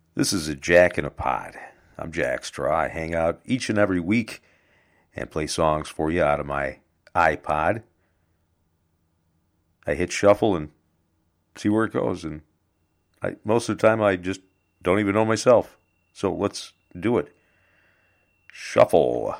This is a Jack in a Pod. I'm Jack Straw. I hang out each and every week and play songs for you out of my iPod. I hit shuffle and see where it goes. And most of the time, I just don't even know myself. So let's do it. Shuffle.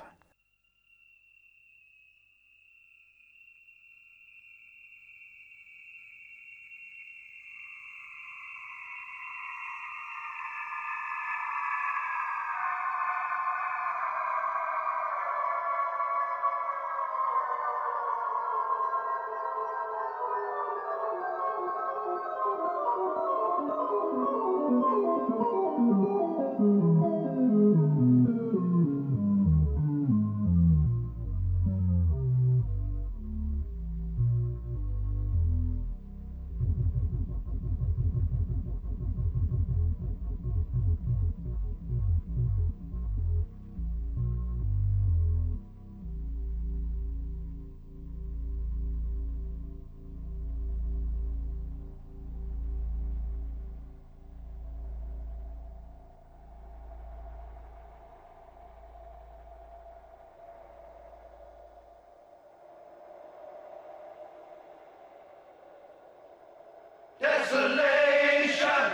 Desolation.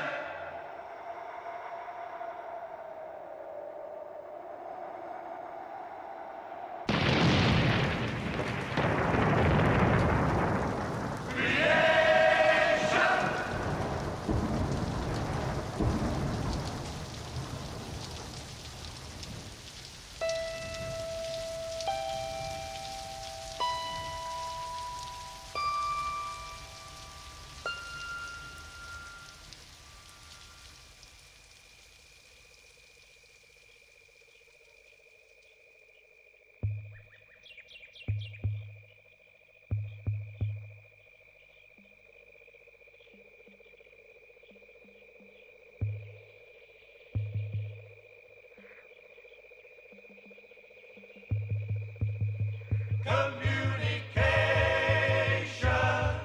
Communication.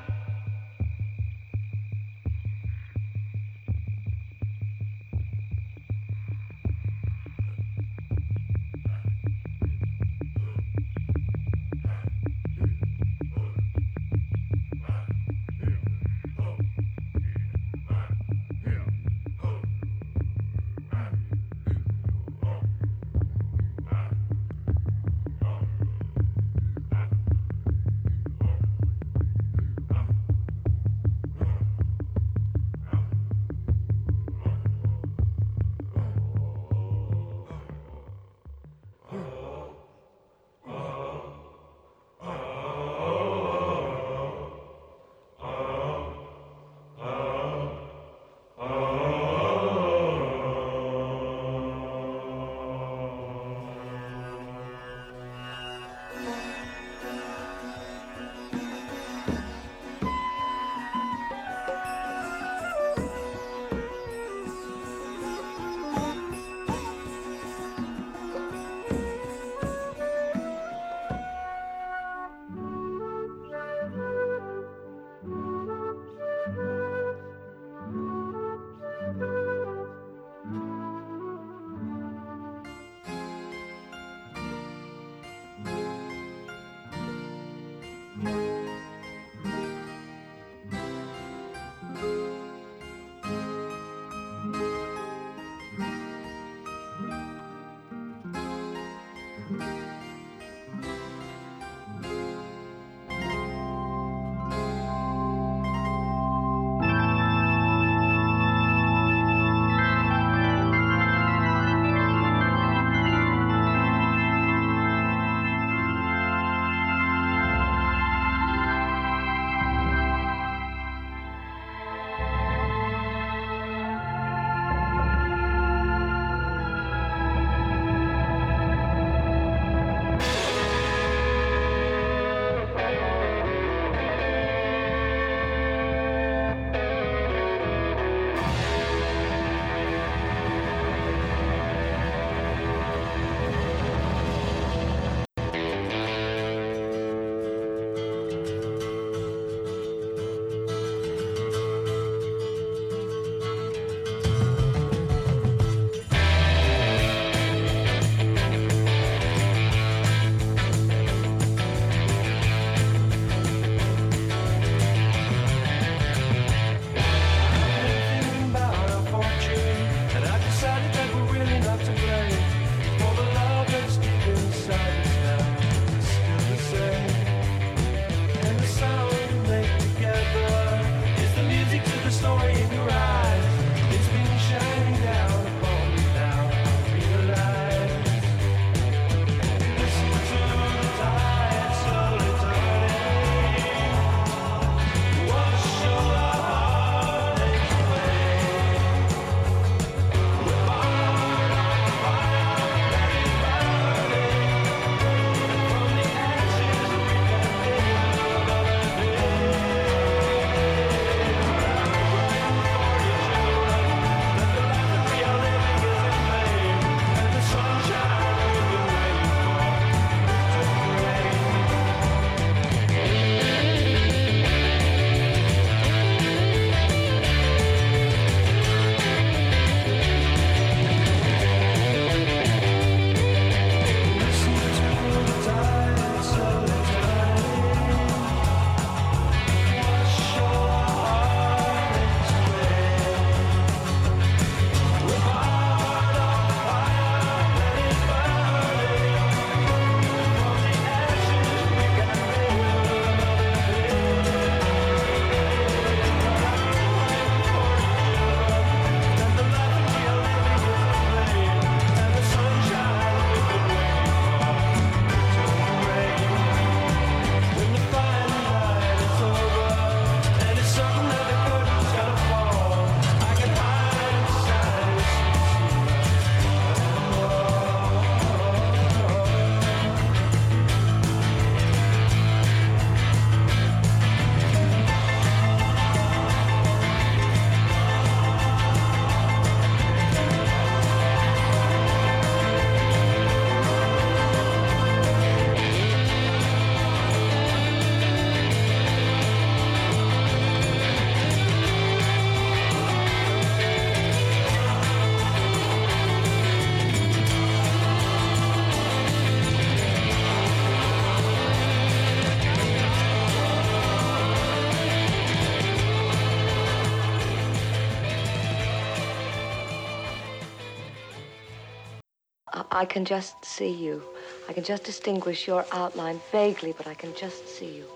I can just see you. I can just distinguish your outline vaguely, but I can just see you.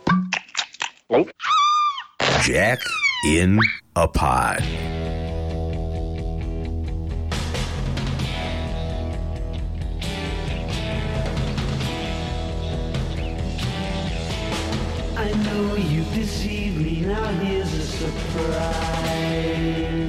Jack in a Pod. I know you deceived me, now here's a surprise.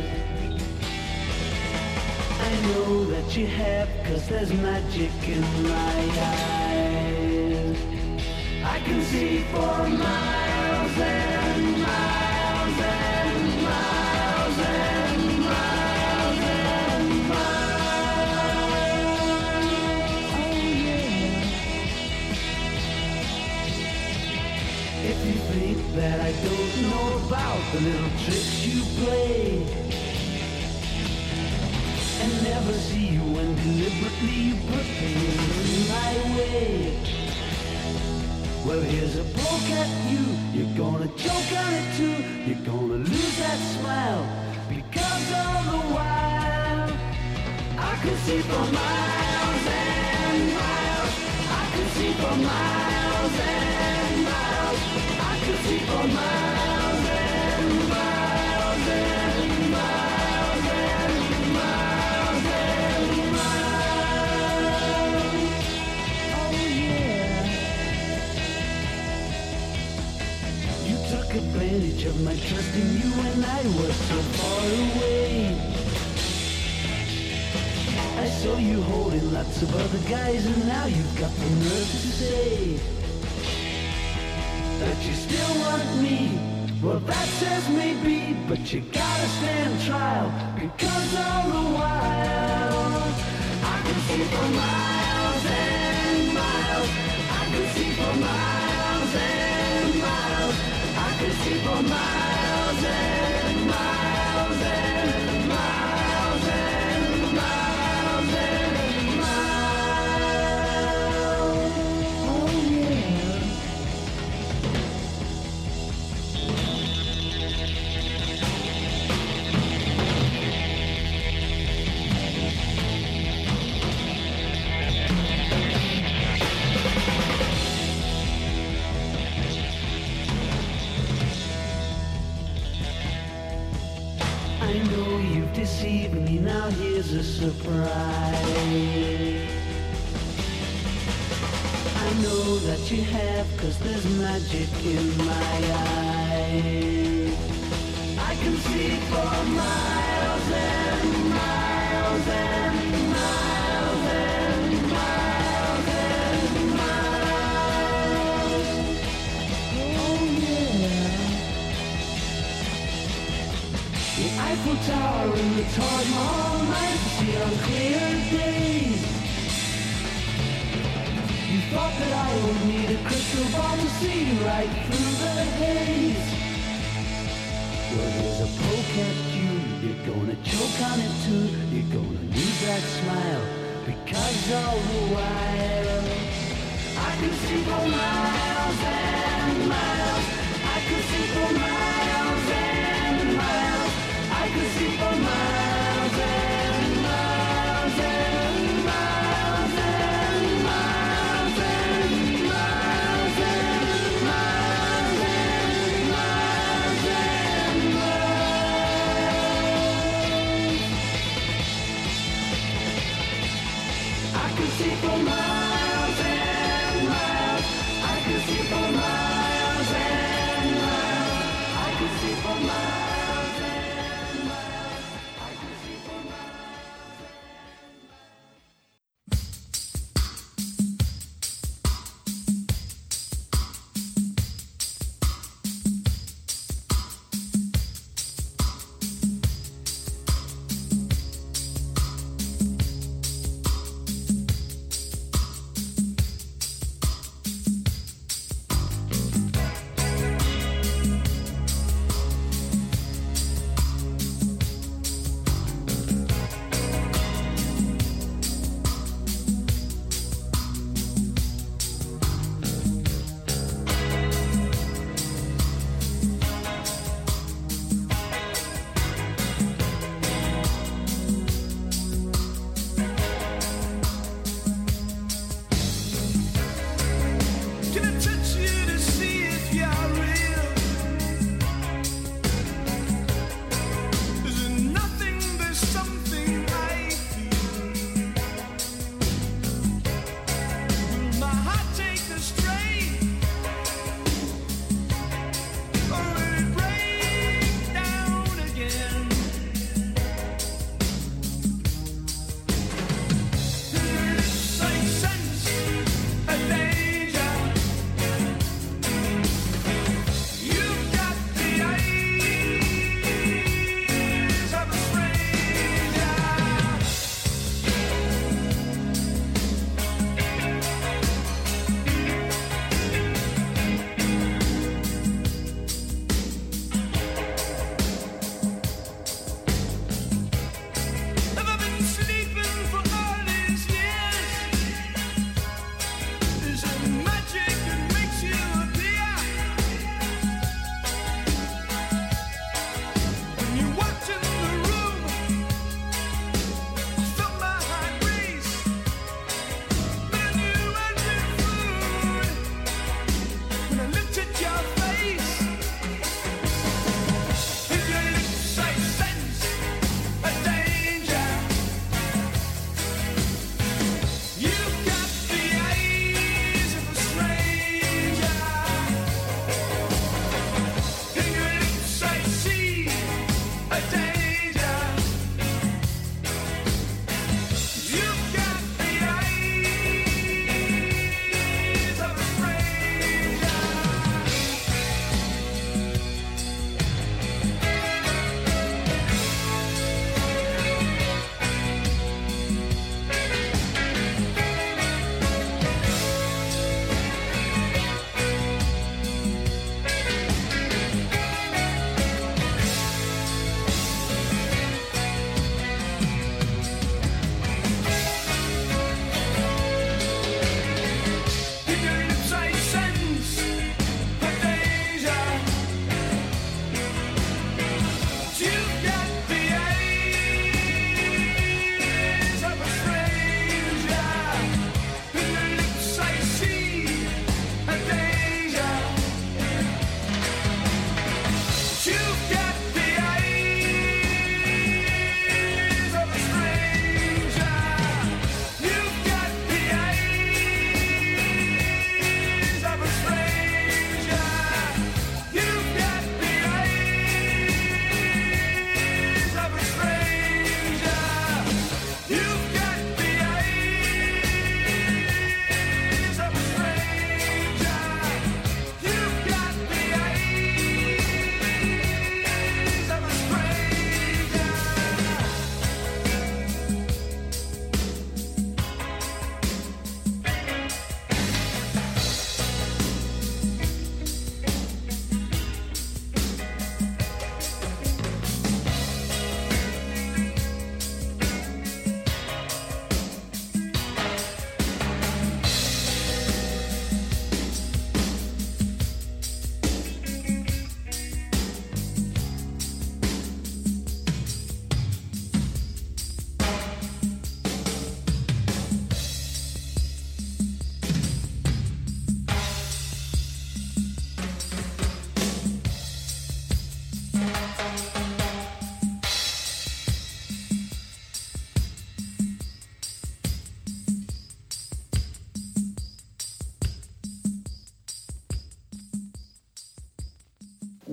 I know that you have, 'cause there's magic in my eyes. I can see for miles and miles and miles and miles and miles. Oh yeah. If you think that I don't know about the little tricks you play and never see you when deliberately you put things in my way, well, here's a poke at you. You're gonna choke on it too. You're gonna lose that smile, because all the while I could see for miles and miles. I could see for miles and miles. I could see for miles and miles and miles and miles and miles. Oh yeah. You took advantage of my trust in you when I was so far away. I saw you holding lots of other guys, and now you've got the nerve to say that you still want me. Well, that says maybe, but you gotta stand trial, because all the while I can see for miles and miles. I can see for miles and miles. I can see for miles and miles and miles and miles and miles. Oh yeah. I know you've deceived me, now here's a surprise. I know that you have, 'cause there's magic in my eyes. I can see for miles and miles and miles and miles and miles. Oh yeah. The Eiffel Tower and the Taj Mahal night, see on clear days. You thought that I would need a crystal ball to see right through the haze. Well, here's a poke at you. You're gonna choke on it too. You're gonna lose that smile, because all the while I can see for miles and miles. I can see for miles and miles. I can see for miles and miles and miles and miles and miles and miles and miles and miles. I can see for miles and miles. I can see for miles and miles. I can see for miles and miles. I can see for miles.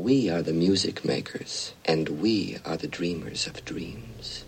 We are the music makers, and we are the dreamers of dreams.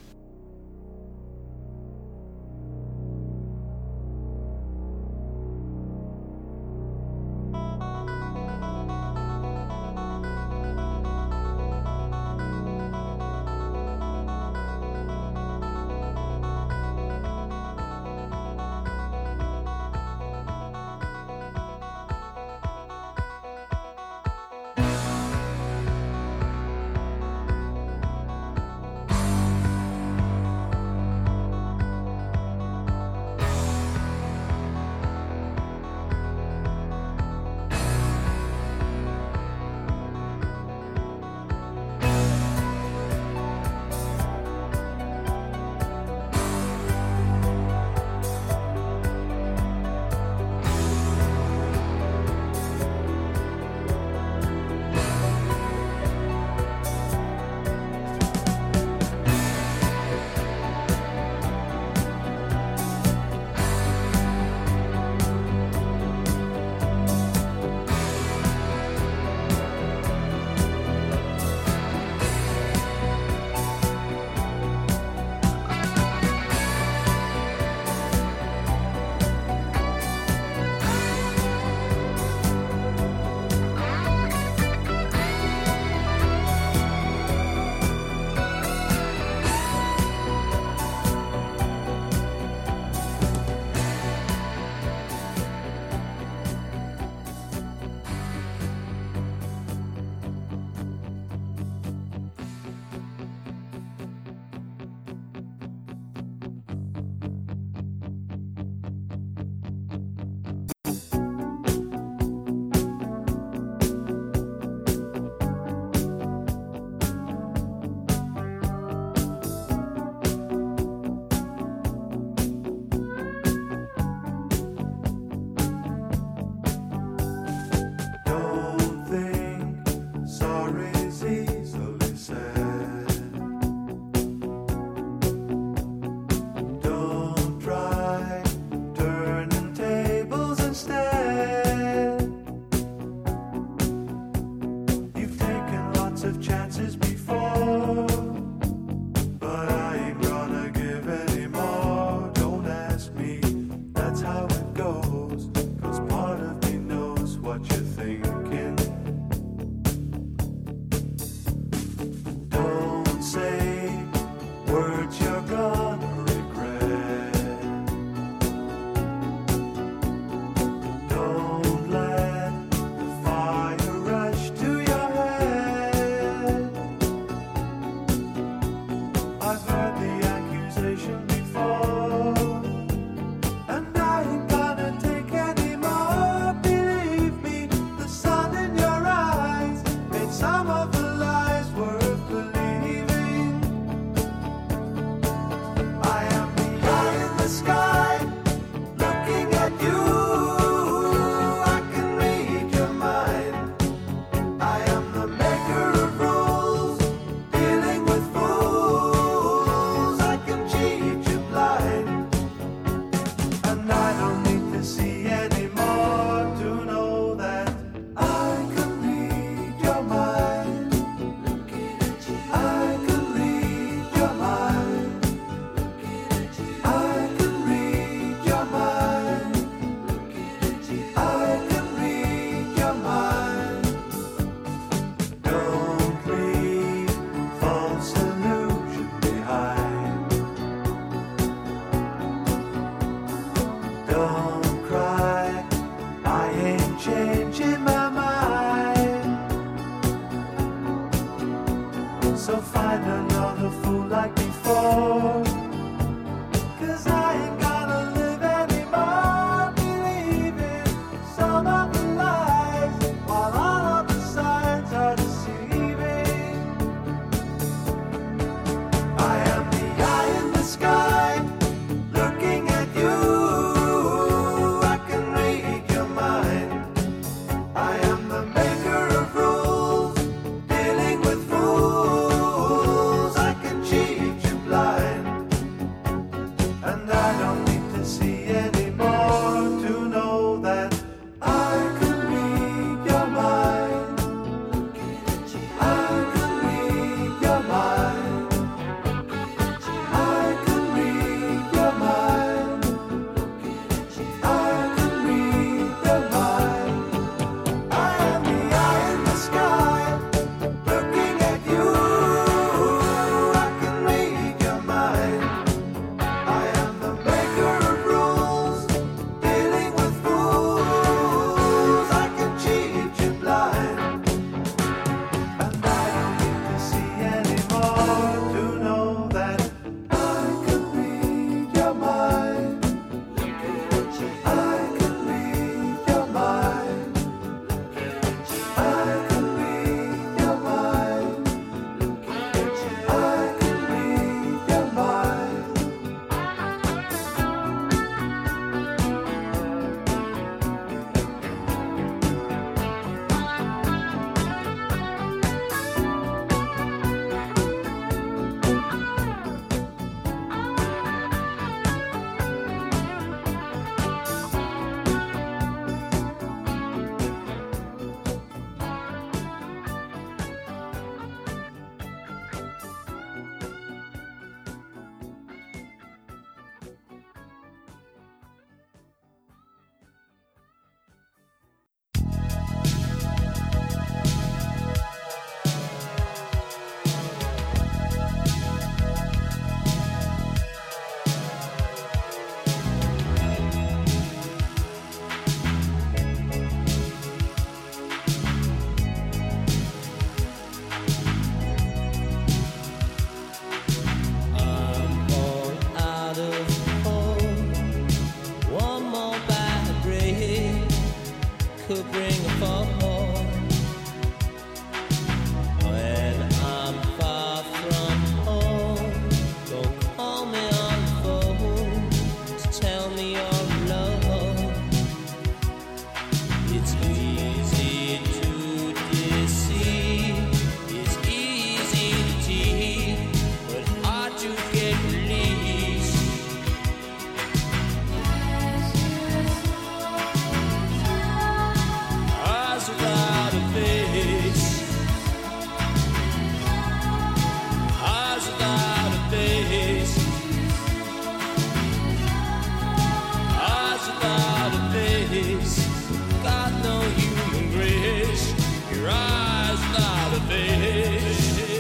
face, got no human grace. Your eyes without a face.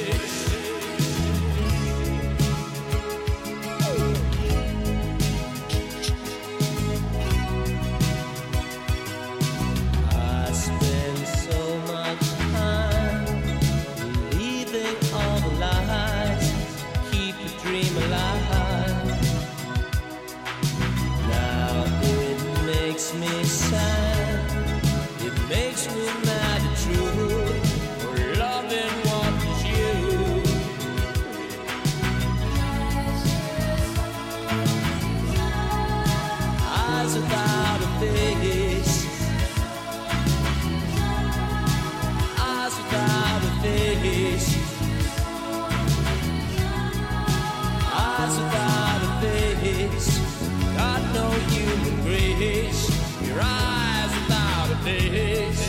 I spend so much time believing all the lies, keep the dream alive. Now it makes me sad, it makes me mad at truth, for loving what is you. Eyes without a face, eyes without a face, eyes without a face, got no human grace. Your eyes without a face.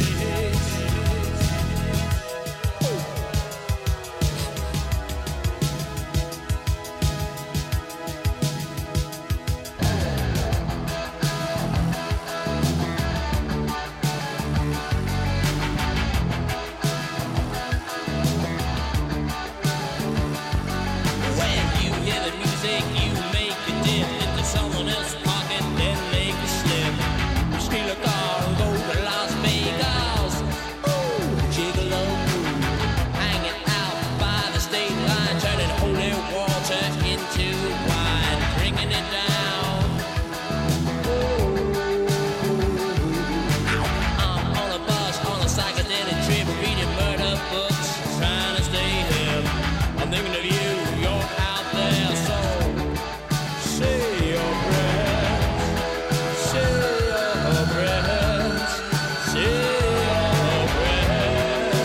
When you hear the music, you make a dip into someone else's pocket, then make a slip. Steal a car and go to Las Vegas. Ooh, gigolo, hanging out by the state line, turning holy water into wine, bringing it down. I'm on a bus, on a psychedelic trip, reading murder books, trying to stay hip. I'm thinking of you, you're out there, so say your prayers, say your prayers, say your prayers.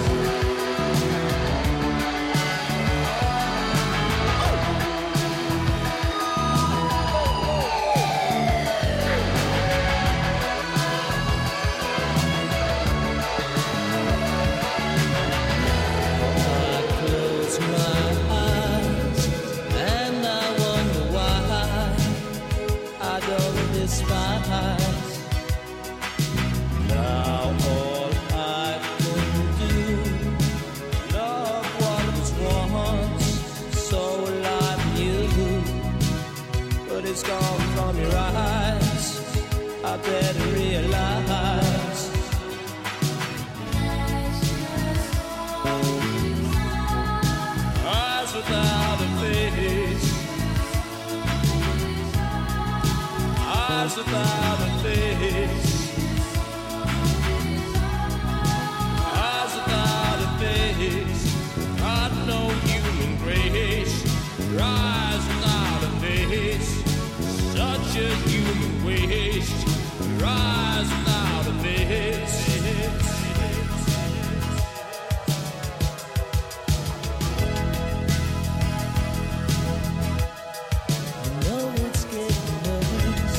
I close my eyes and I wonder why I don't despise. Now all I can do, love what was once so alive in you, but it's gone from your eyes. I better realize. Eyes without a face, eyes without a face, eyes without a face, got no human grace. Your eyes without a face, such a human waste. Your eyes without a face. No, it's getting worse.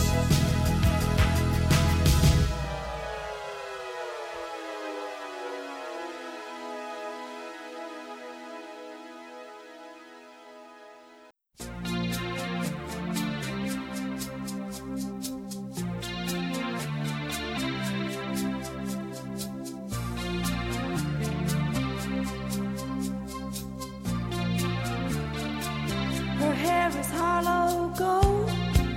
Her hair is hollow gold,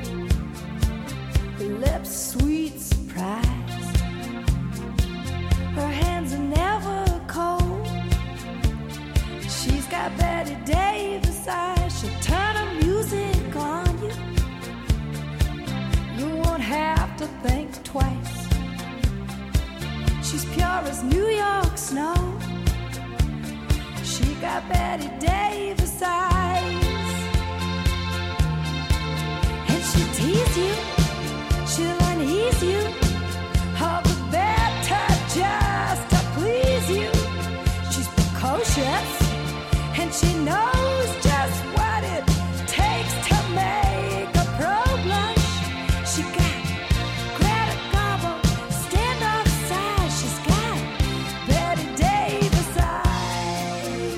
her lips sweet surprise. Her hands are never cold. She's got Betty Davis eyes. She'll turn her music on you. You won't have to think twice. She's pure as New York snow. She got Betty Davis eyes. And she'll tease you, she'll unease you, all the better just to please you. She's precocious, and she knows just what it takes to make a pro blush. She got Greta Garbo, stand off side. She's got Betty Davis eyes.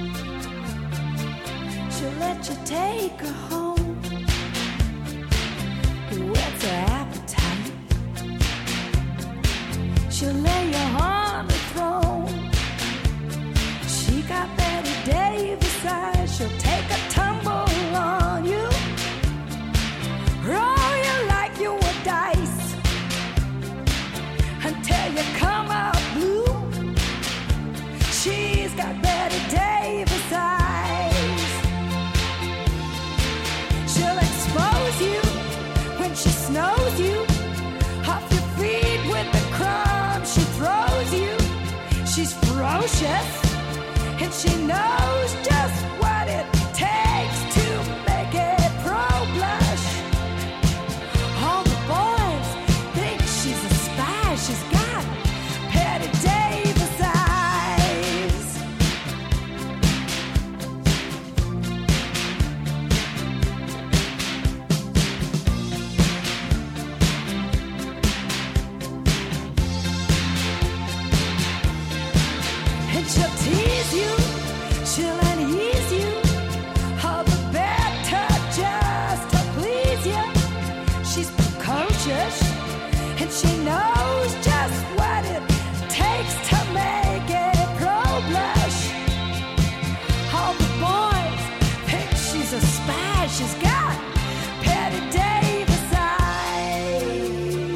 She'll let you take her home. and she knows just what it takes to make a pro blush. All the boys think she's a spy. She's got Patty Davis eyes. And she'll tease you, she'll unease you, all the better just to please you. She's precocious, and she knows just what it takes to make a pro blush. All the boys think she's a spy. She's got Patty Davis eyes.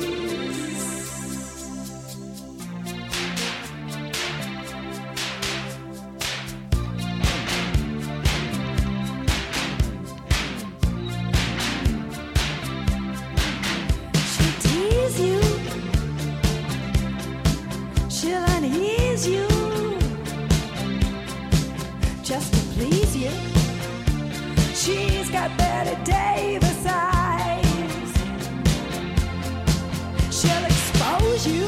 She'll tease you, she'll unease you, just to please you. She's got Betty Davis eyes. She'll expose you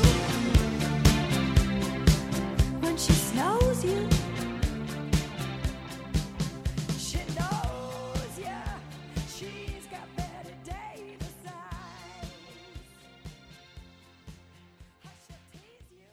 when she snows you. She knows ya. She's got Betty Davis eyes. She'll tease you.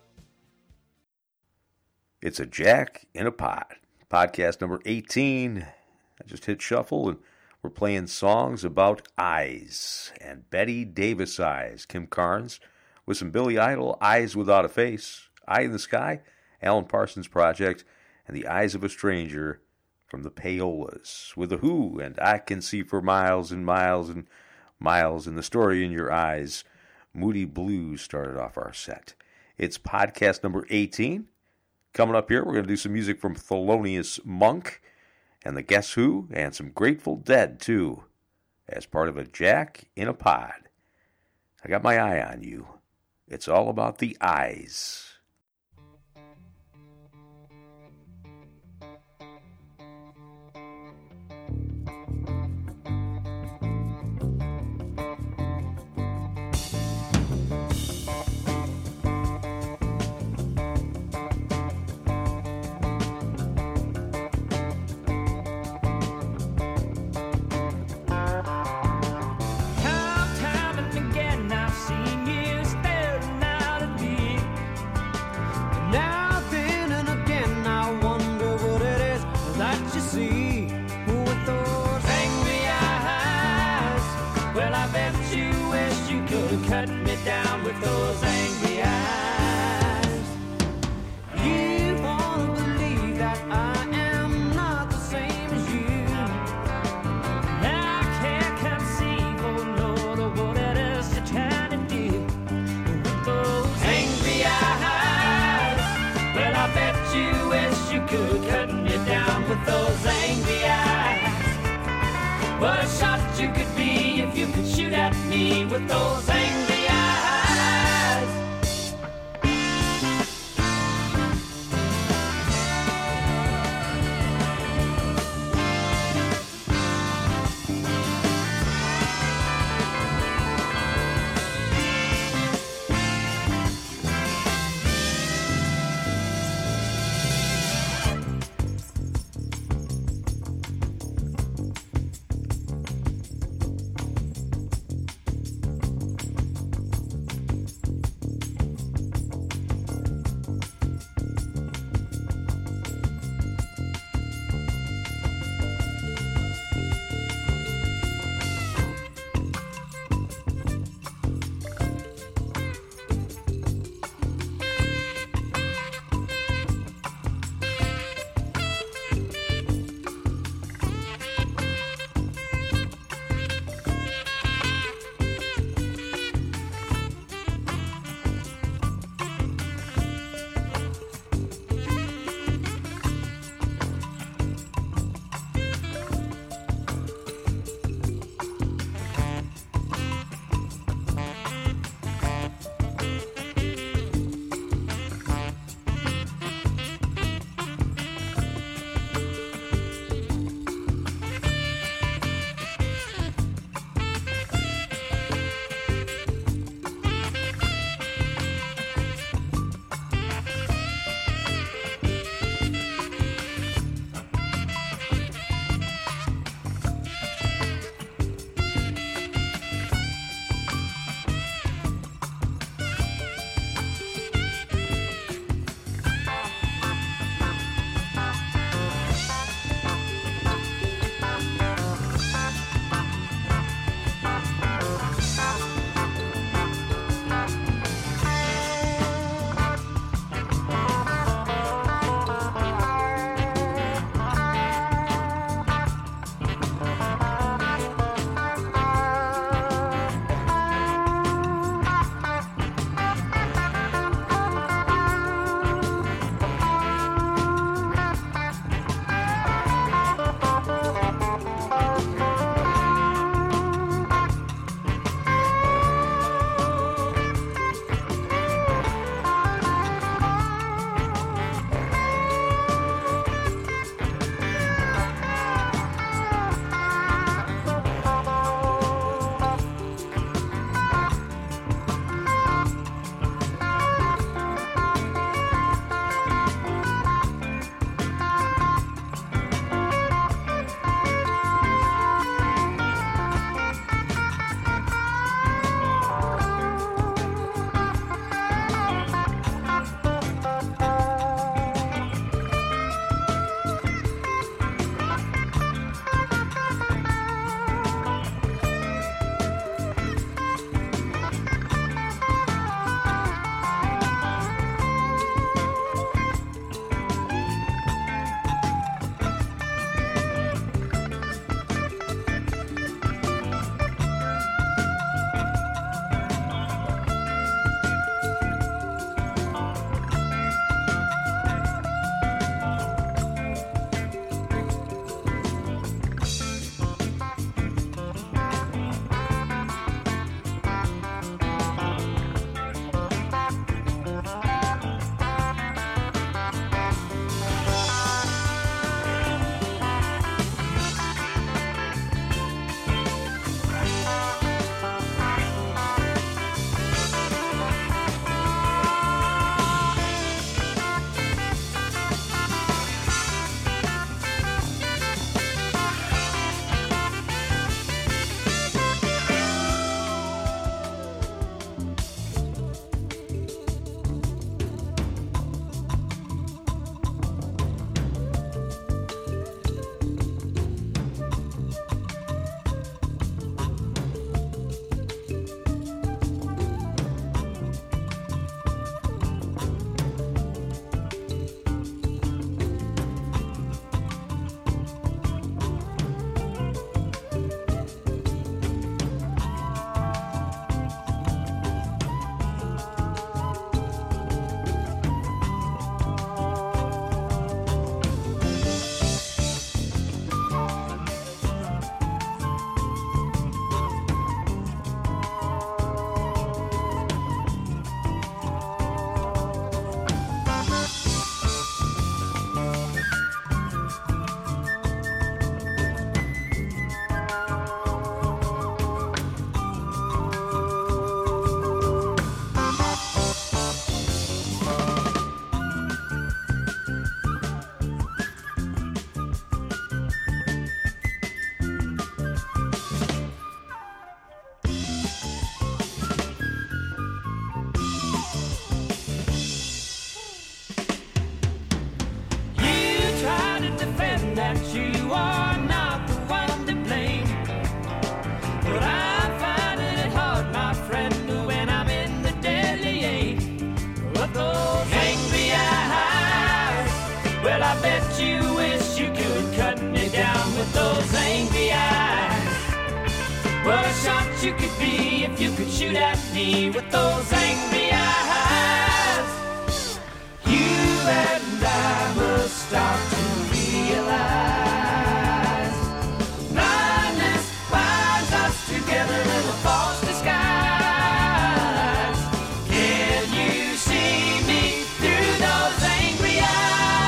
It's a Jack in a Pod. Podcast number 18. I just hit shuffle and we're playing songs about eyes and Betty Davis eyes. Kim Carnes with some Billy Idol, Eyes Without a Face, Eye in the Sky, Alan Parsons Project, and The Eyes of a Stranger from the Payolas with The Who and I Can See for Miles and Miles and Miles and The Story in Your Eyes. Moody Blues started off our set. It's podcast number 18. Coming up here, we're going to do some music from Thelonious Monk and the Guess Who, and some Grateful Dead, too, as part of a Jack in a Pod. I got my eye on you. It's all about the eyes. Time and again I've seen you staring out at me. Now then and again I wonder what it is that you see with those angry eyes. Well, I bet you wish you could have cut me down with those angry eyes. You wanna believe that I am not the same as you. I can't conceive, oh Lord, of what it is you're trying to do with those angry eyes. Well, I bet you wish you could cut me down with those angry eyes. What a shot you could be if you could shoot at me with those angry eyes. shoot at me with those angry eyes. You and I must start to realize blindness binds us together in a false disguise. Can you see me through those angry eyes?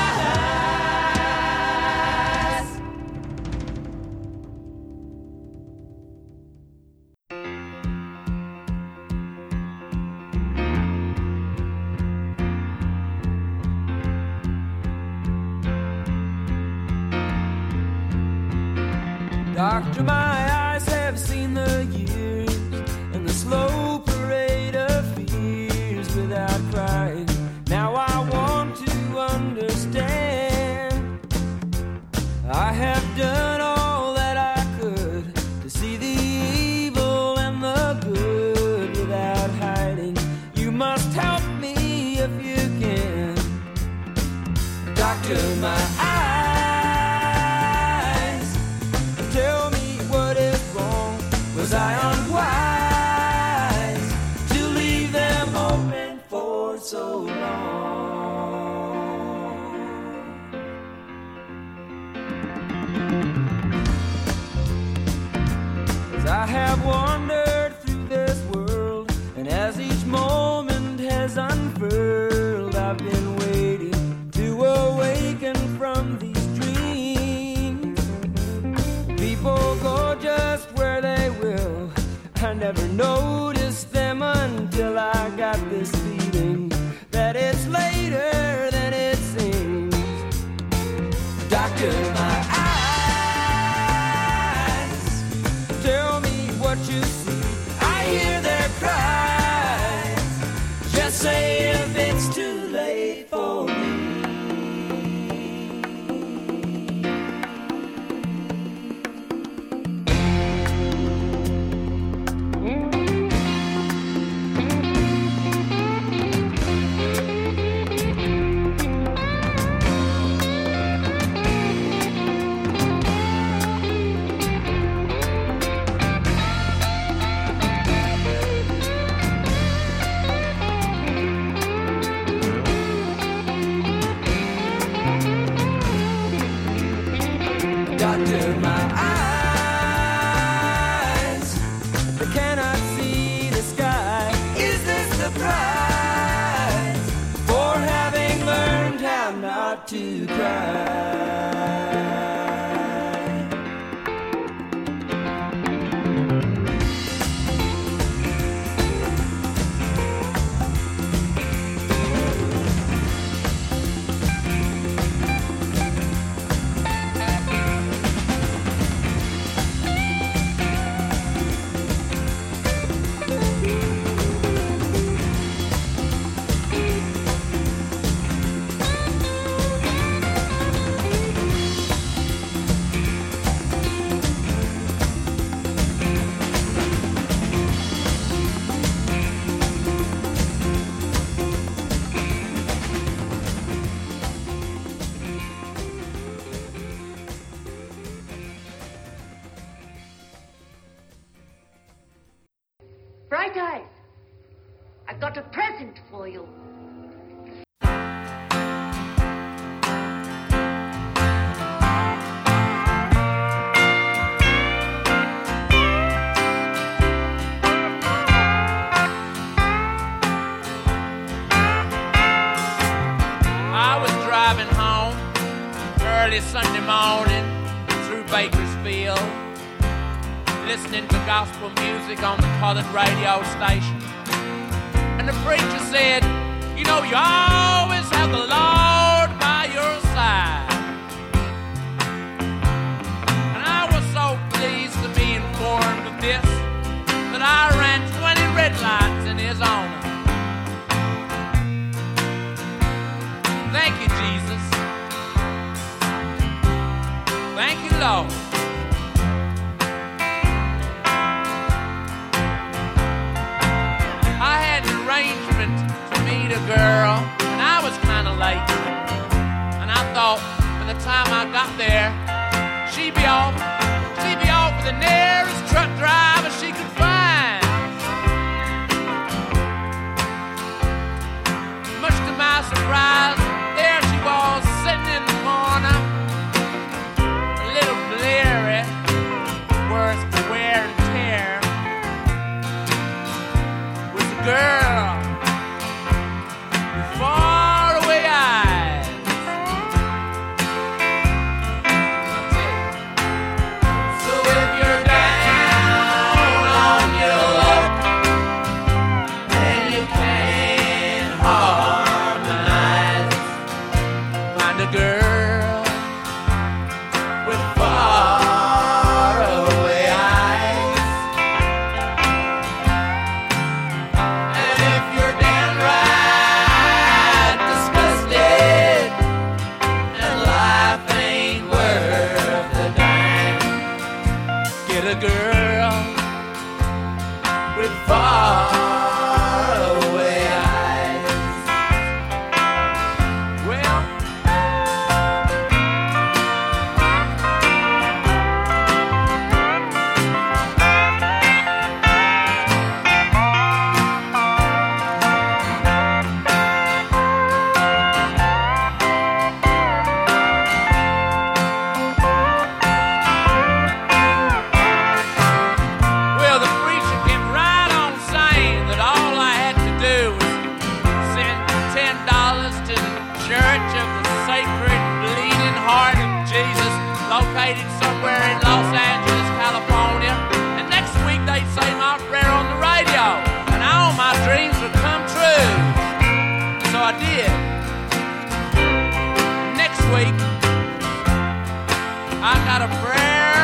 Doctor, my eyes have seen the years and the slow parade of fears without crying. Now I want to understand. I have done all that I could to see the evil and the good without hiding. You must help me if you can. Doctor, my eyes, tell me what is wrong. Was I unwise to leave them open for so long? 'Cause I have wandered through this world, and as each moment has unfurled, I've been waiting to awaken from these dreams. People go just where they will. I never noticed them until I got this feeling that it's later than it seems. Doctor, my eyes, tell me what you see. I hear their cries. Just say if it's too late for me. Doctor, my eyes, they cannot see the sky. Is this the prize for having learned how not to cry? Bright Eyes, I've got a present for you. I was driving home early Sunday morning through Bakersfield, listening to gospel music on the colored radio station. And the preacher said, you know, you always have the Lord by your side. And I was so pleased to be informed of this that I ran 20 red lights in his honor. Thank you, Jesus. Thank you, Lord. I had an arrangement to meet a girl, and I was kind of late. And I thought by the time I got there, she'd be off with the nearest truck driver she could find. get a girl with faraway eyes. Well, the preacher came right on saying that all I had to do was send $10 to the Church of the Sacred Bleeding Heart of Jesus, located somewhere in Los Angeles, California. And next week they'd say my prayer on the radio, and all my dreams would come true. So I did. Next week, I got a prayer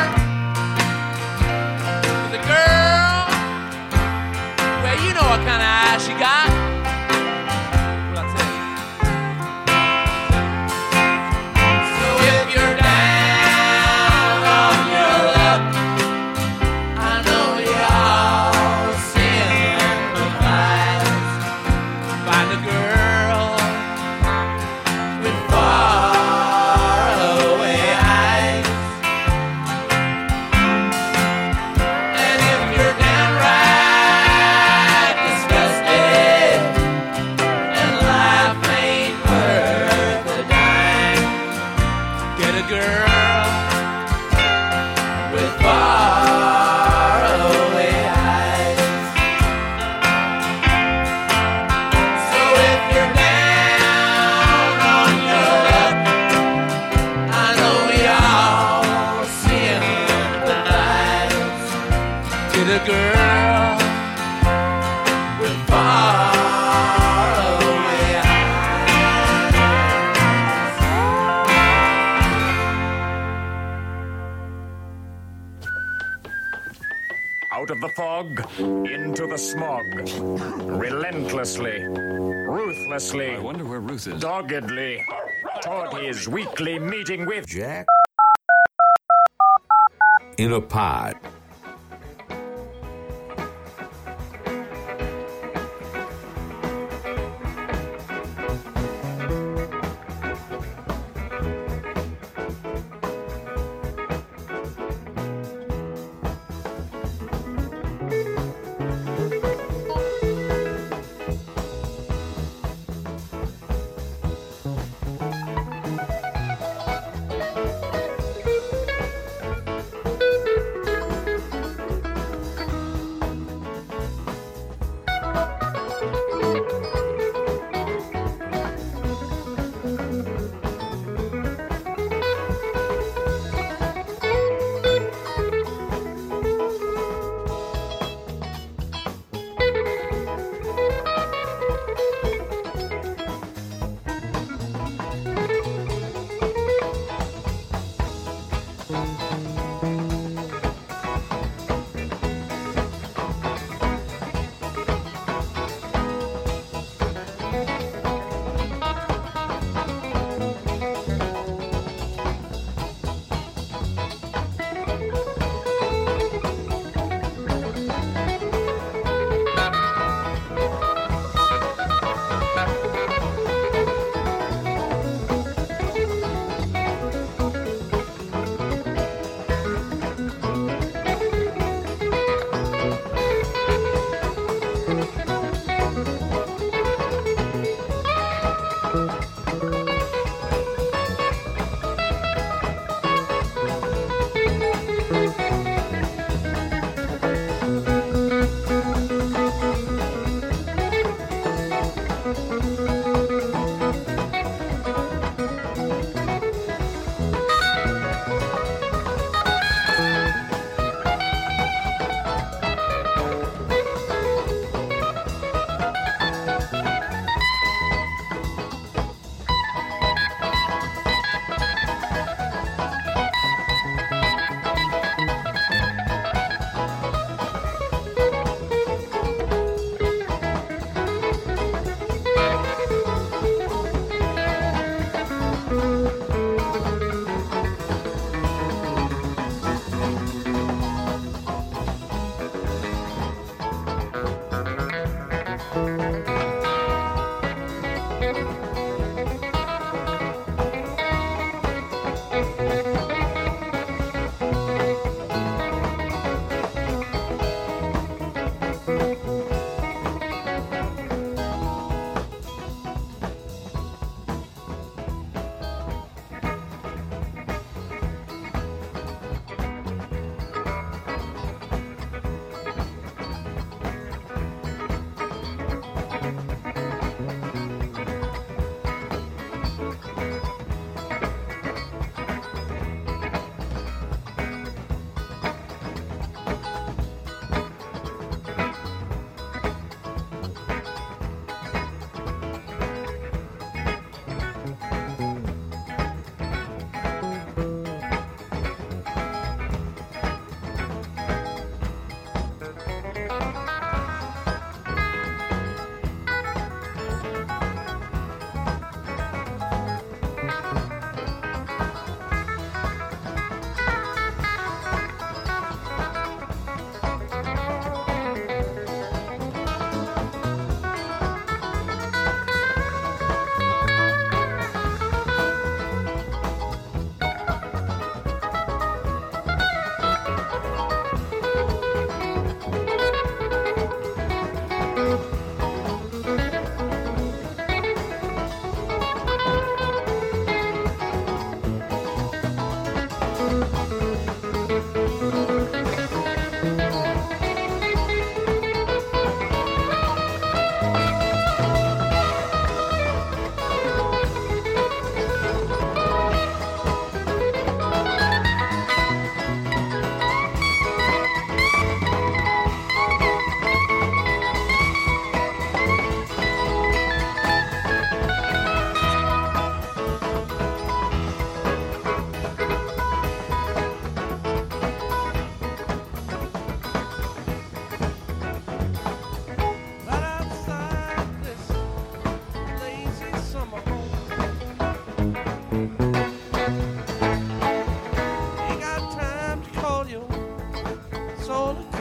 for the girl. Well, you know what kind of eyes she got. Well, I'll tell you. So if you're down on your luck, I know y'all sympathize. Find a girl with faraway eyes. And if you're downright disgusted and life ain't worth a dime, get a girl with faraway eyes. So if you're down on your luck, I know y'all sympathize. Get a girl with faraway eyes. Out of the fog, into the smog. Relentlessly, ruthlessly, I wonder where Ruth is. doggedly, toward his weekly meeting with Jack in a Pod.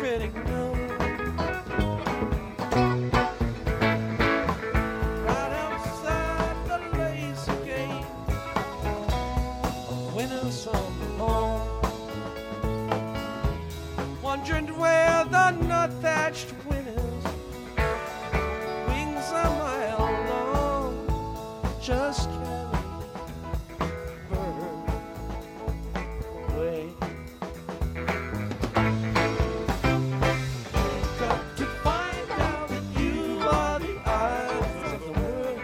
critic know. Right outside the lazy gate, winter's summer home, wondering where the nut-thatched windows, wings a mile long, just carry bird away. Got to find out that you are the eyes of the world.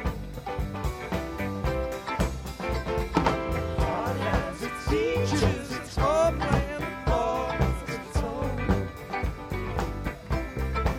Heart has its teachers, its homeland, bars its own.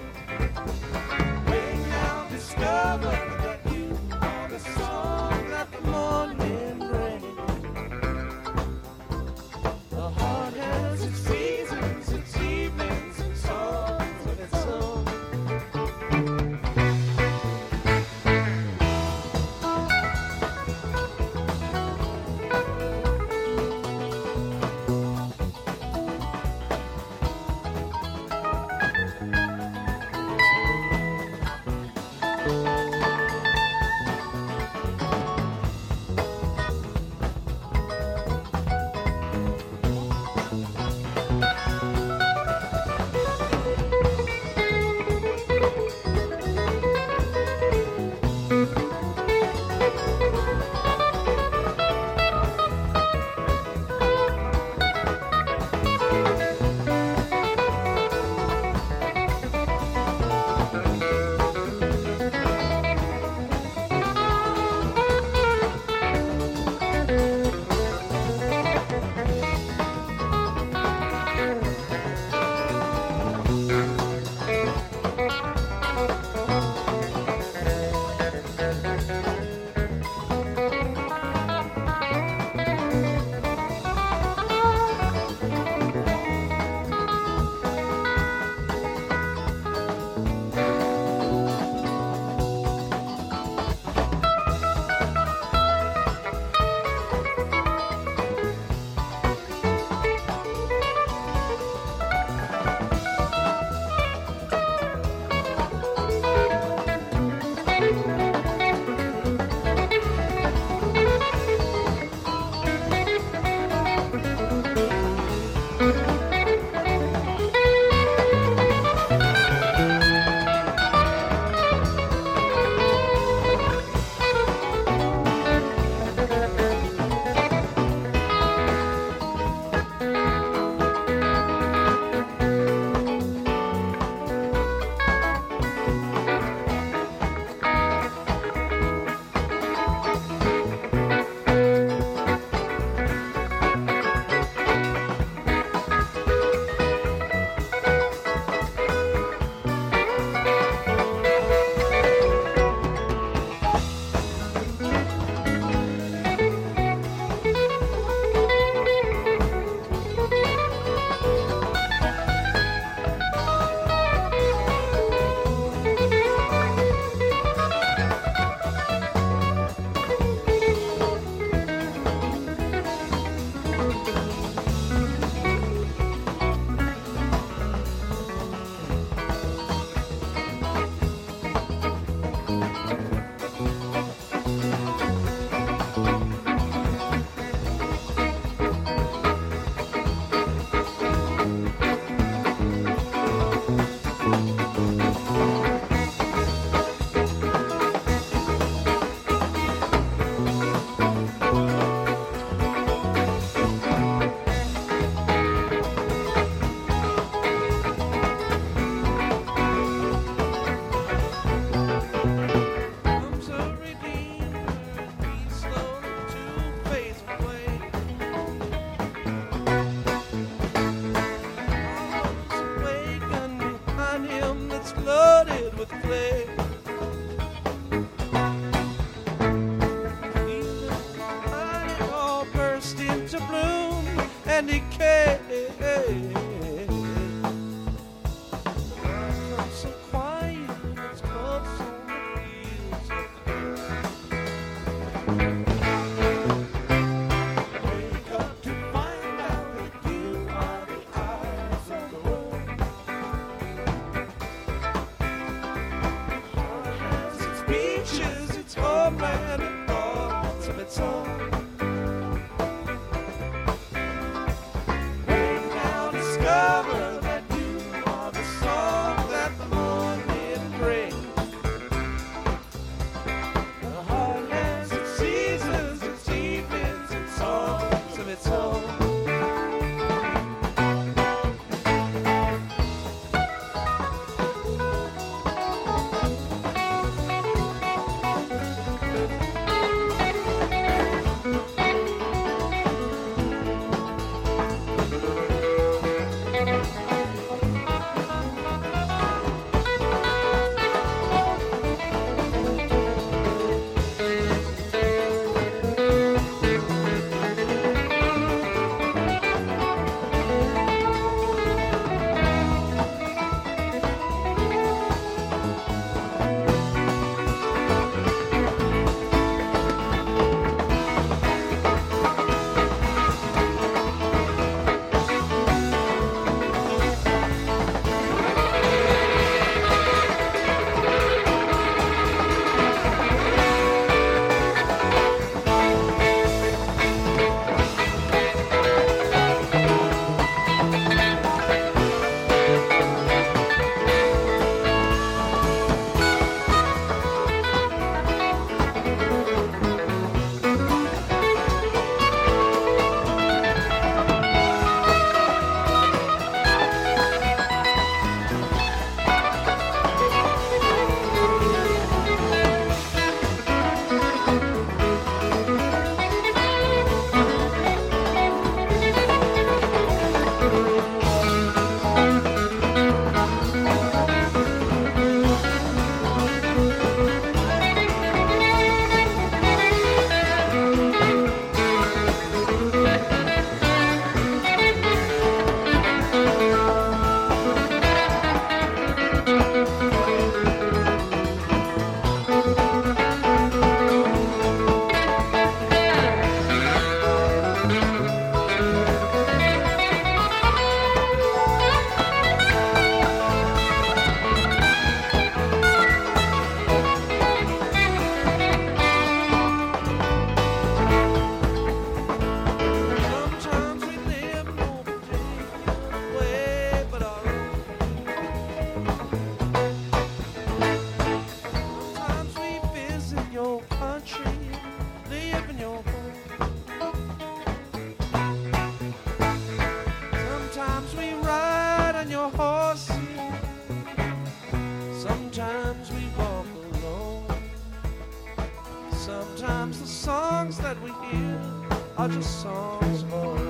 are just songs of old.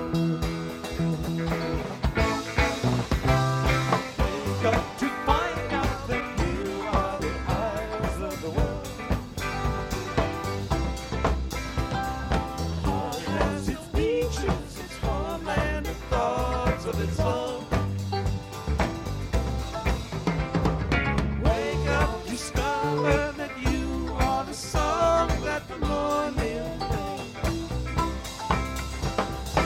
Got to find out that you are the eyes of the world. Heart has its beaches, its homeland, and thoughts of its own. Wake up, discover that you are the song that the morning brings.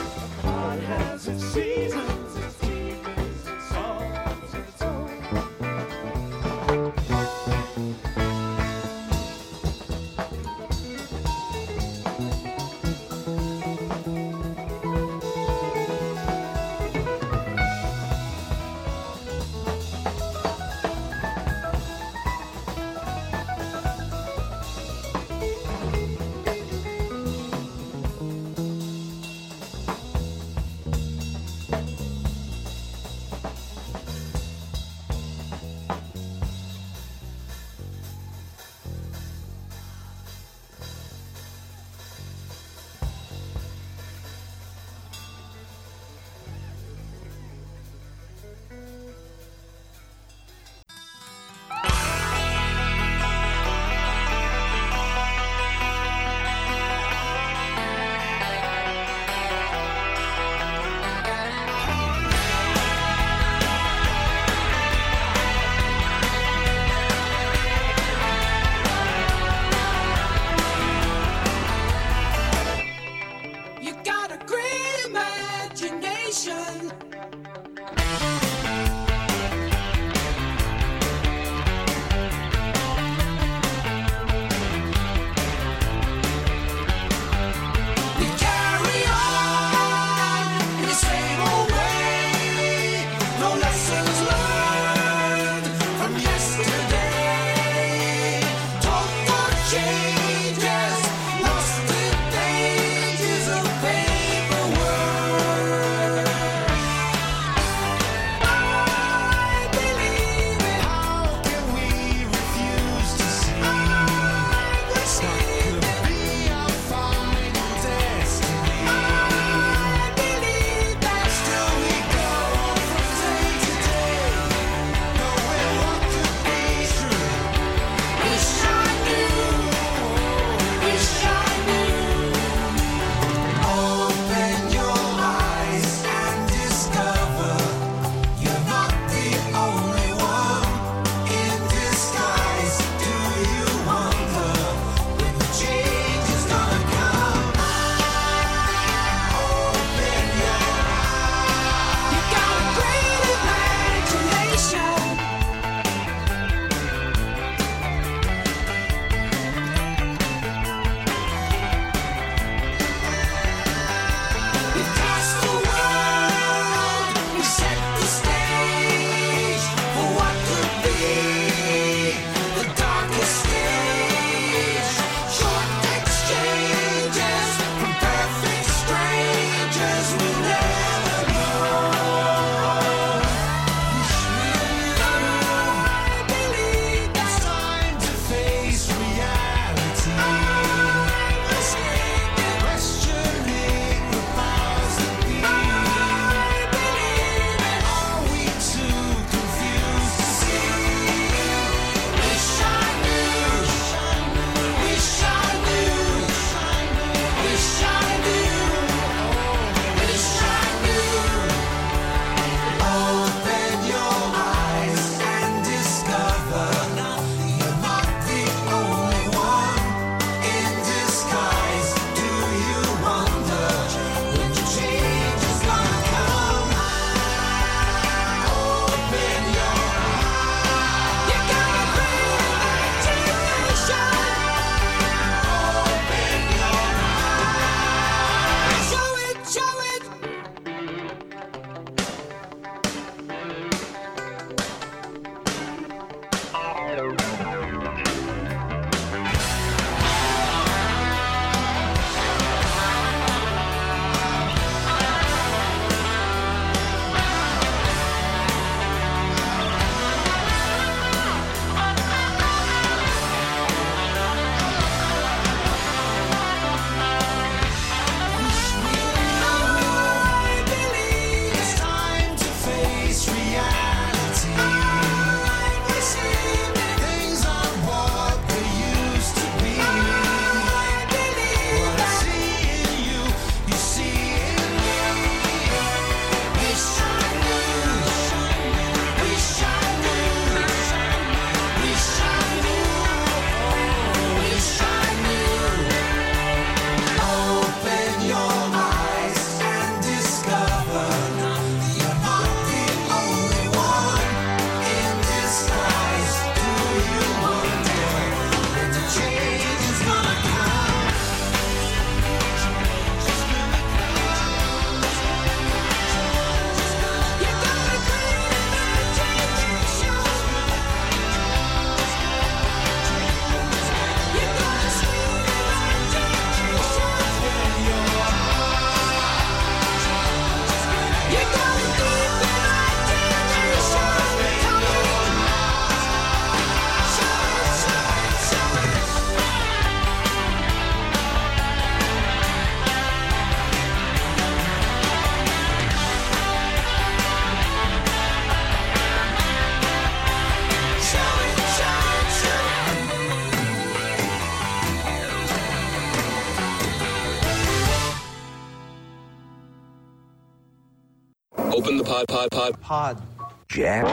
Pod. Jam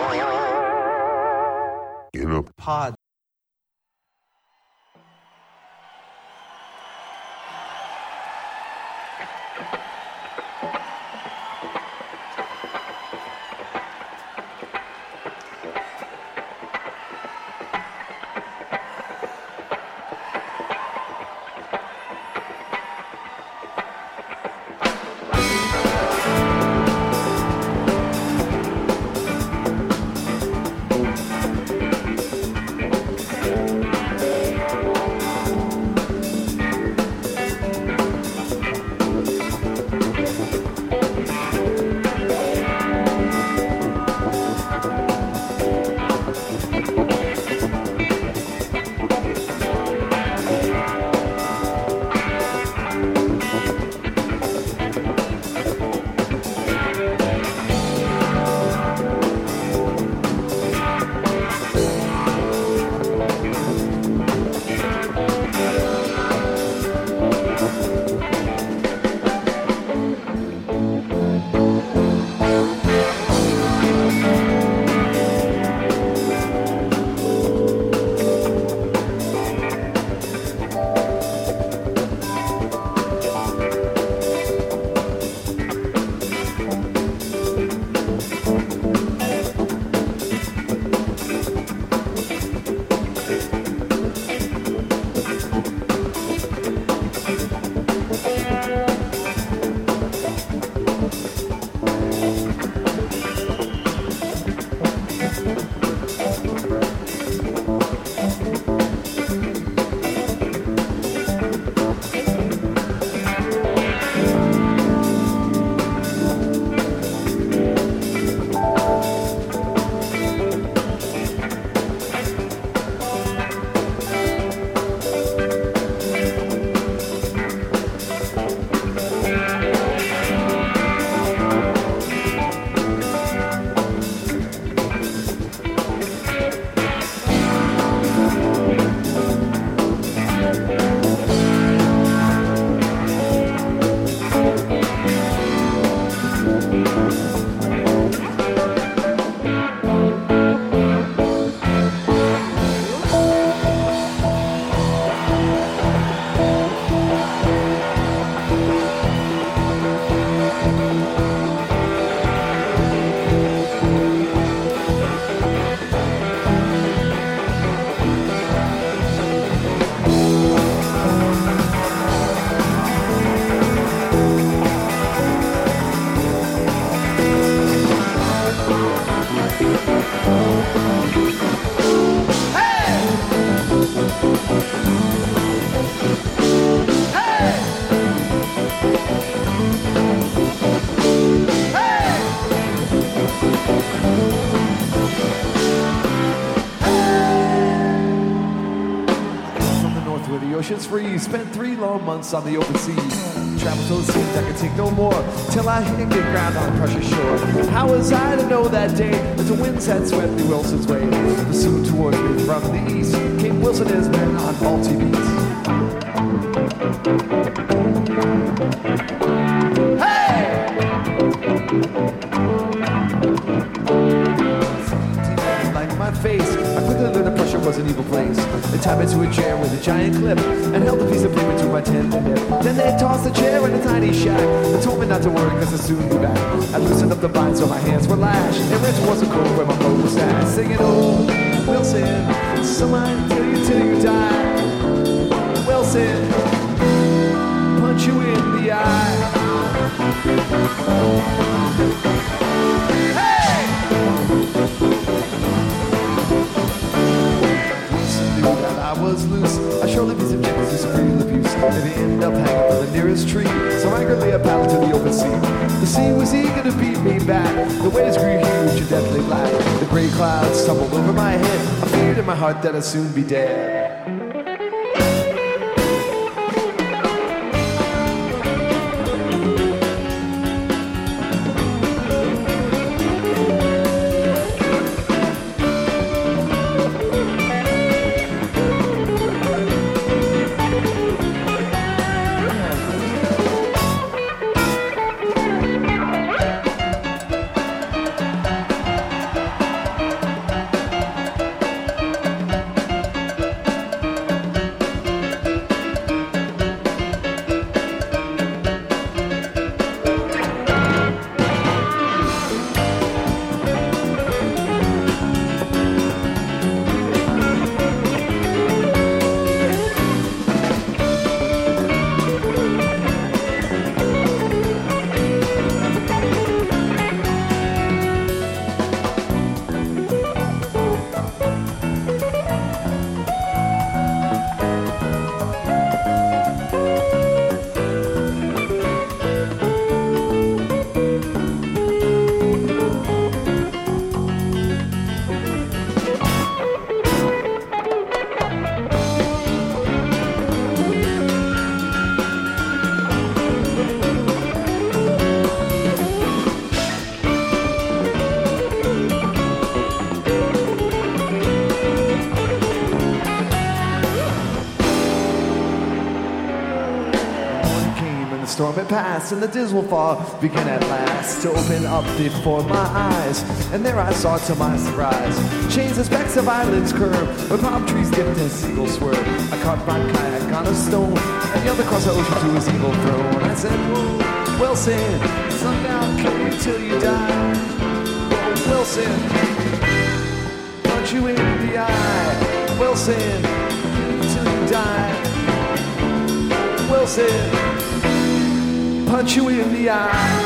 in a Pod. ocean's free. Spent 3 long months on the open seas. Traveled till it seemed I could take no more, till I hit the ground on precious shore. How was I to know that day that the winds had swept me Wilson's way? Soon towards me from the east came Wilson and his men on Balti beats. My face, I quickly learned that Prussia was an evil place. They tied me to a chair with a giant clip and held a piece of paper to my tender hip. Then they tossed the chair in a tiny shack and told me not to worry because I'd soon be back. I loosened up the bind so my hands were lashed and rich wasn't cold where my boat was at. Singing, oh, Wilson, someone kill you till you die. Wilson, punch you in the eye. I was loose. I surely be subjected to some real abuse. Maybe end up hanging from the nearest tree. So angrily I paddled to the open sea. The sea was eager to beat me back. The waves grew huge and deathly black. The gray clouds tumbled over my head. I feared in my heart that I'd soon be dead. storm had passed, and the dismal fall began at last to open up before my eyes. And there I saw, to my surprise, chains and specks of islands curve, where palm trees dipped and seagulls swerve. I caught my kayak on a stone, and yelled across the ocean to his evil throne. I said, whoa, Wilson, sundown, kill you till you die. Whoa, Wilson, punch you in the eye. Wilson, till you die. Wilson, punch you in the eye.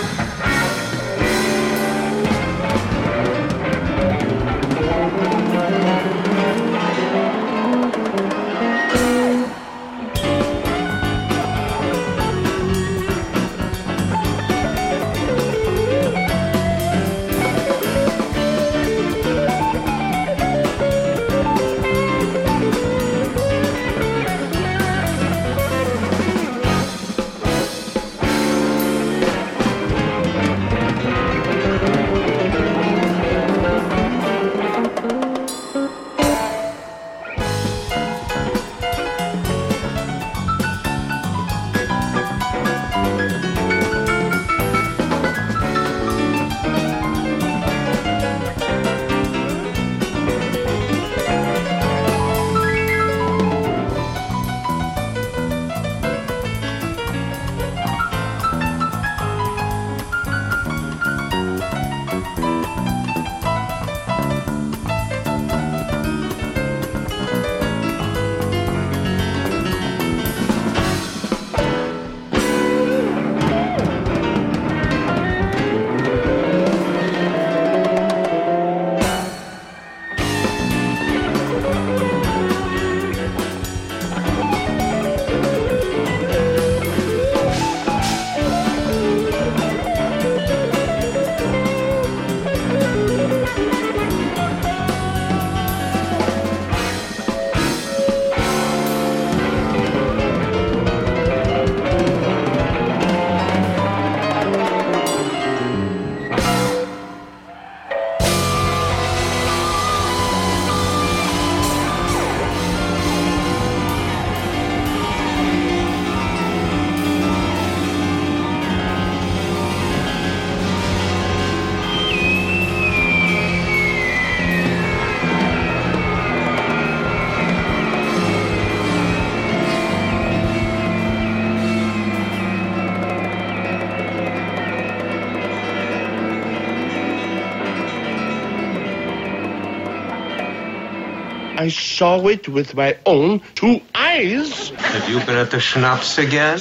I saw it with my own two eyes. Have you been at the schnapps again?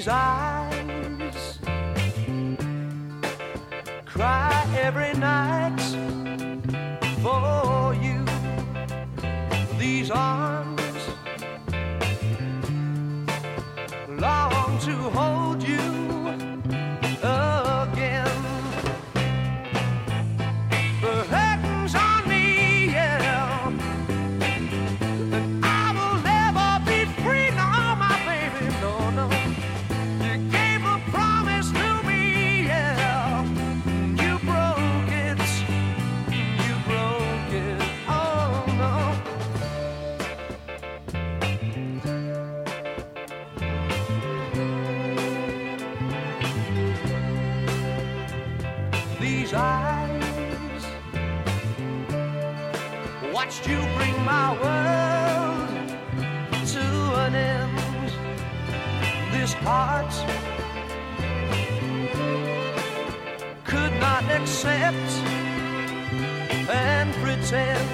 These eyes cry every night for you. These arms long to hold you again. The curtains on me, yeah. I will never be free, no, my baby, no, no. You gave a promise to me, yeah. You broke it, oh no. These eyes watched you bring my world to an end. This heart could not accept and pretend.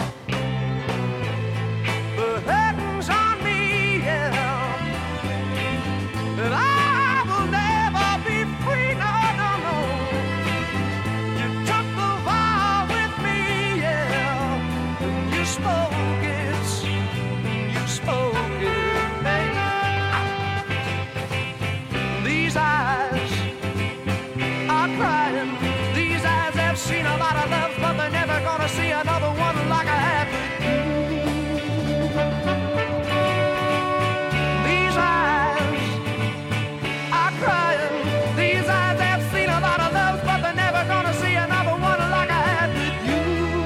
The curtains on me, yeah, that I will never be free, no, no, no. You took the vow with me, yeah, you spoke it, baby. These eyes are crying. These eyes have seen a lot of love, but they're never gonna see another one like I had with you. These eyes are crying. These eyes have seen a lot of love, but they're never gonna see another one like I had with you.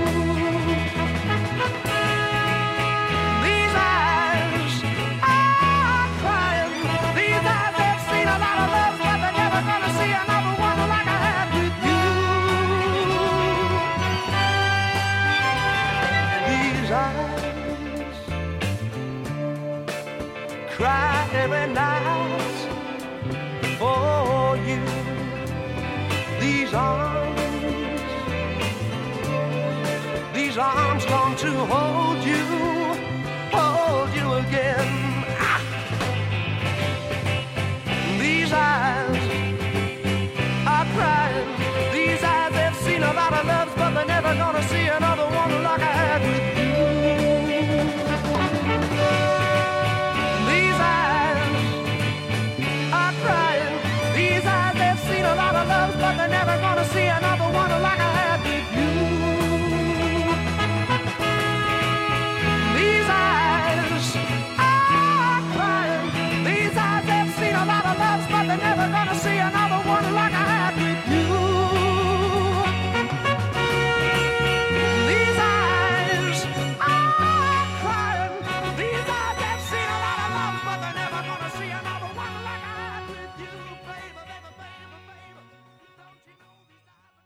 These eyes are crying. These eyes have seen a lot of love, but they're never gonna see another one like I had with you. These eyes cry every night for you. These arms long to hold you again. Ah. These eyes are crying. These eyes have seen a lot of loves, but they're never gonna see another one like I had with you. These eyes are crying. These eyes have seen a lot of loves, but they're never gonna see another one like I had with you. These eyes are crying. These eyes have seen a lot of loves, but they're never gonna see another one like I had with you. These eyes are crying. These eyes have seen a lot of loves, but they're never gonna see another one like I had with you, baby, baby, baby, baby. Don't you know these eyes are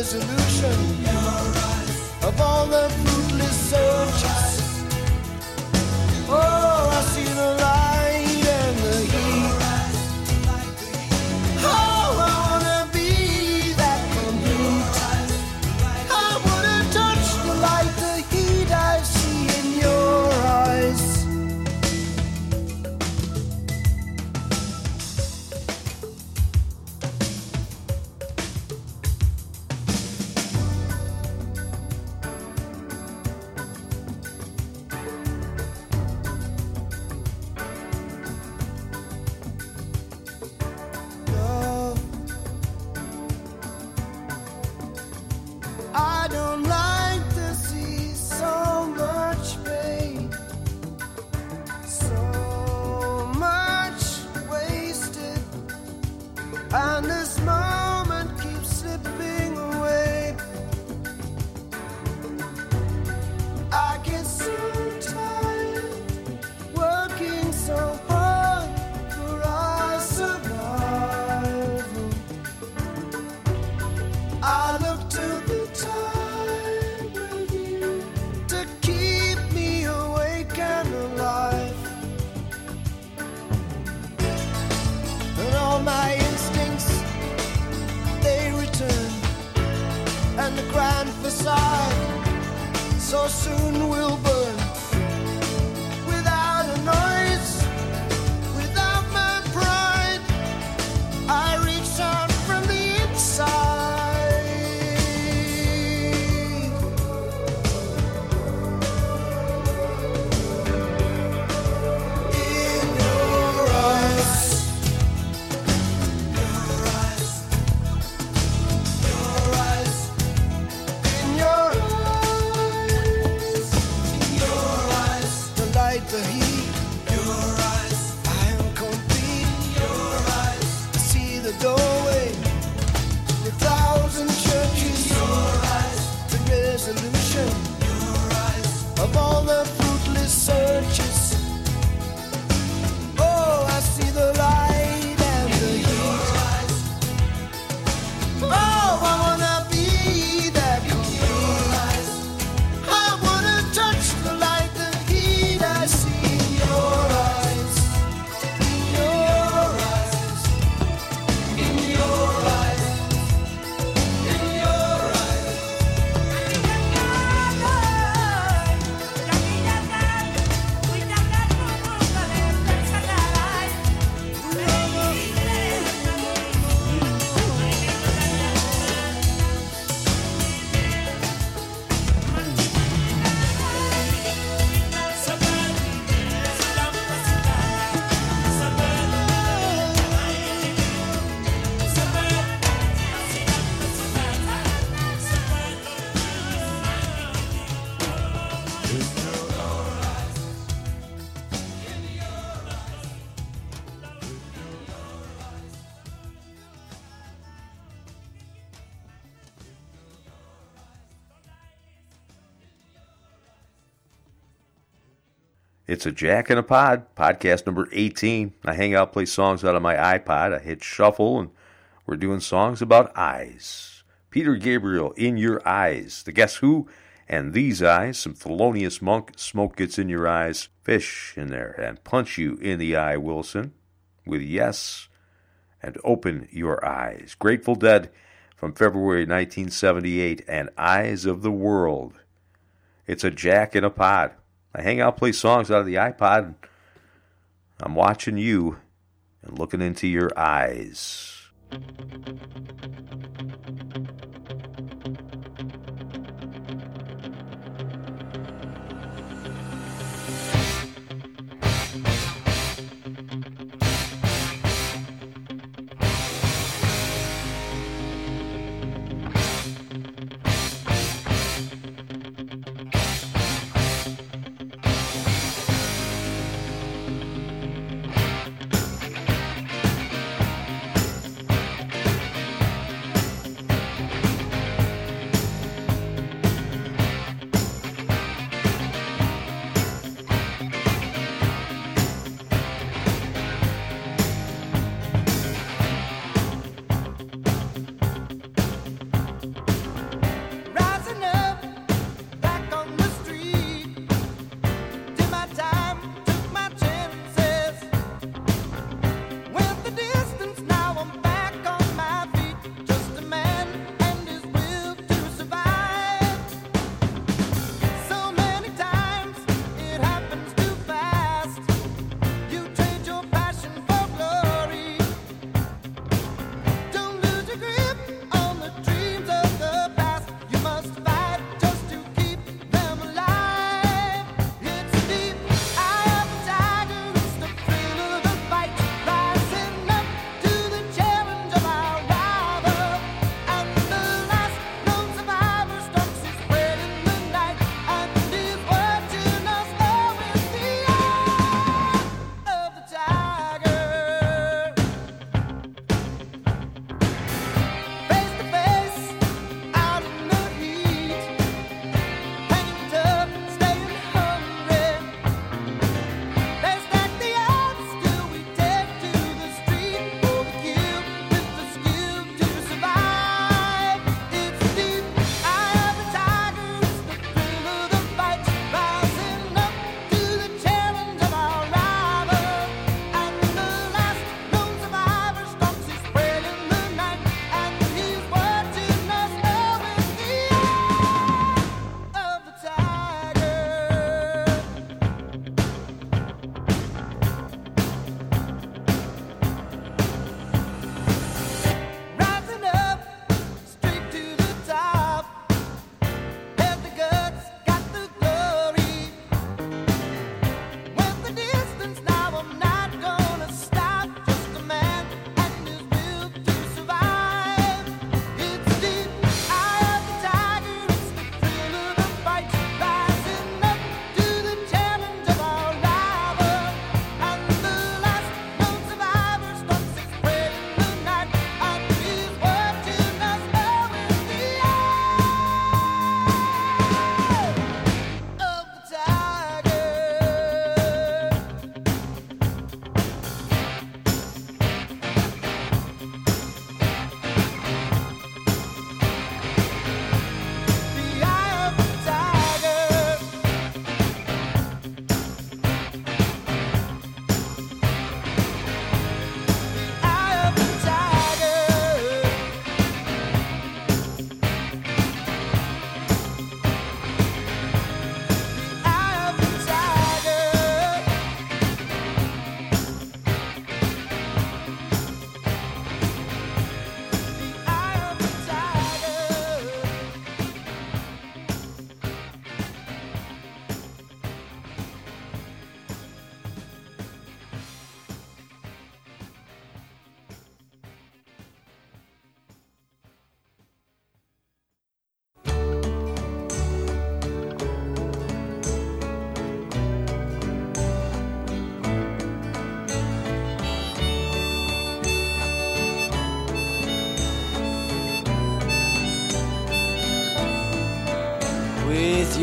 resolution of all the fruitless searches. Oh, I see the light and the heat. Oh, I wanna be that complete. I wanna touch the light, the heat I see in your eyes. I don't like to see so much pain, so much wasted, and this moment keeps slipping away. I get so tired working so hard for our survival. I look to the time with you to keep me awake and alive. And all my instincts, they return, and the grand facade so soon will burn. Without a noise, without my pride, I reach out from the inside. The heat, your eyes, I am complete. Your eyes, I see the doorway, the thousand churches. Your eyes, the resolution. Your eyes, of all the fruitless searches. Oh, I see the light and the heat. Oh, I wanna be that complete. I wanna touch the light, the heat I see in your eyes. In your eyes. In your eyes. In your eyes. It's a Jack in a Pod, podcast number 18. I hang out, play songs out of my iPod. I hit shuffle, and we're doing songs about eyes. Peter Gabriel, In Your Eyes. The Guess Who, and These Eyes. Some Thelonious Monk, Smoke Gets in Your Eyes. Fish in there, and Punch You in the Eye, Wilson. With Yes, and Open Your Eyes. Grateful Dead from February 1978, and Eyes of the World. It's a Jack in a Pod. I hang out, play songs out of the iPod, and I'm watching you and looking into your eyes.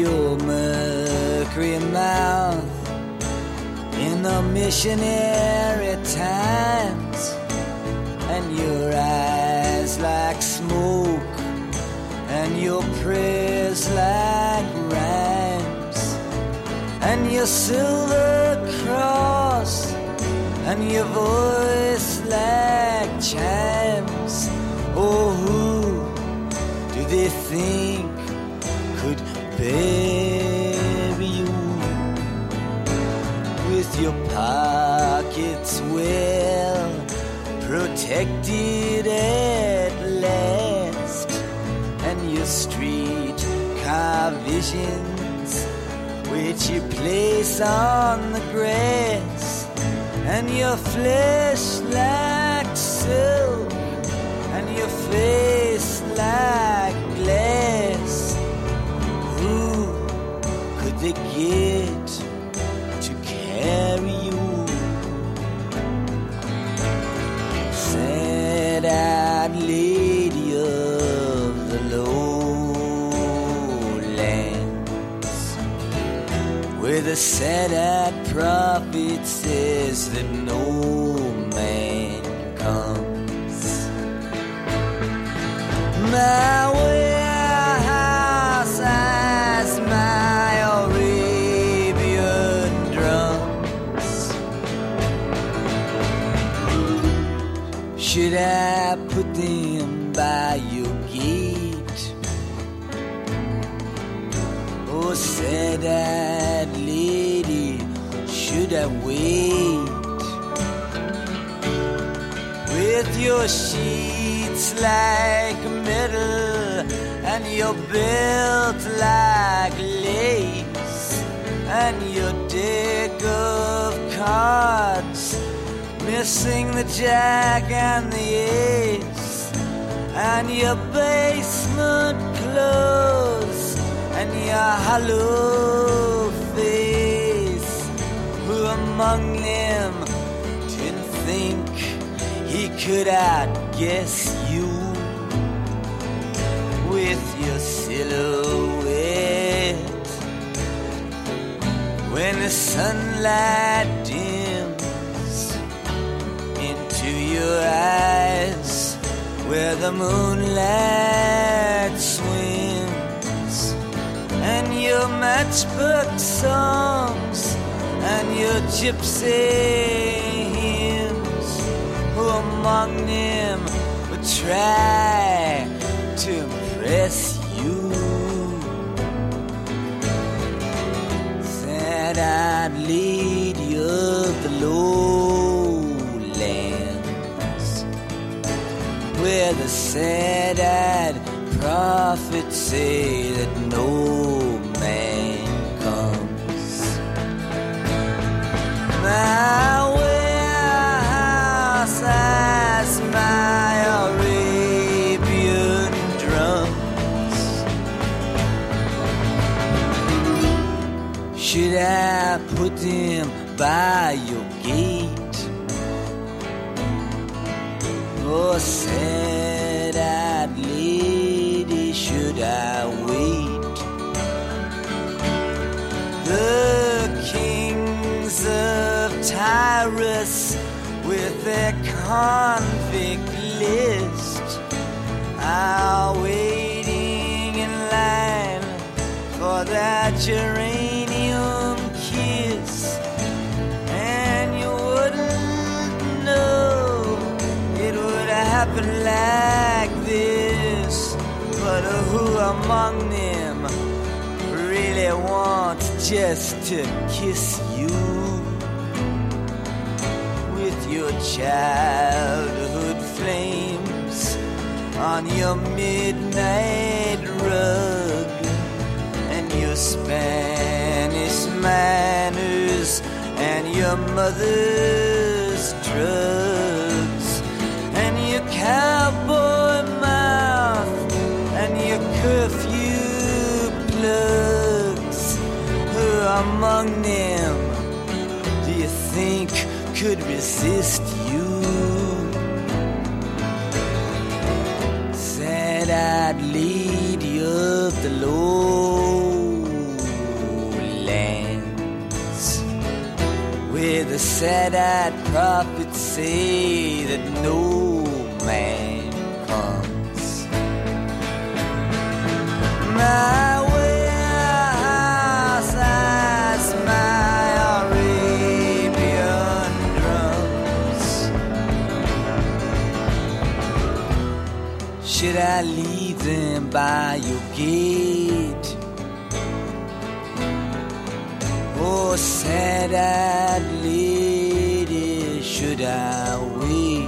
your mercury mouth in the missionary times, and your eyes like smoke, and your prayers like rhymes, and your silver cross, and your voice like chimes. Oh, who do they think could bury you with your pockets well protected at last, and your street car visions which you place on the grass, and your flesh like silk, and your face like glass. Who could they get to carry you? Sad-eyed lady of the lowlands, where the sad-eyed prophet says that no man comes. My warehouse has my Arabian drums. Should I put them by your gate? Oh, sad-eyed lady, should I wait? With your sheets like metal, and your belt like lace, and your deck of cards missing the jack and the ace, and your basement clothes, and your hollow face. Who among them didn't think he could outguess you with your silhouette when the sunlight dims into your eyes where the moonlight swims, and your matchbook songs and your gypsy hymns? Who among them would try to impress you? Sad-eyed lady of the lowlands, where the sad-eyed prophets say that no man comes. My warehouse has my Arabian drums. Should I put them by your gate? Oh, sad-eyed lady, should I wait? The kings of Tyrus with their convict list are waiting in line for that geranium kiss, and you wouldn't know it would happen like this. But who among them really wants just to kiss you with your childhood flames on your midnight rug, and your Spanish manners and your mother's drugs, and your cowboy mouth and your curfew plugs? Who among them do you think could resist you? Sad-eyed lady of the lowlands. Where the sad-eyed prophets say that no man comes my warehouse has my Arabian drums. Should I leave them by your gate? Oh, sad-eyed lady, should I wait?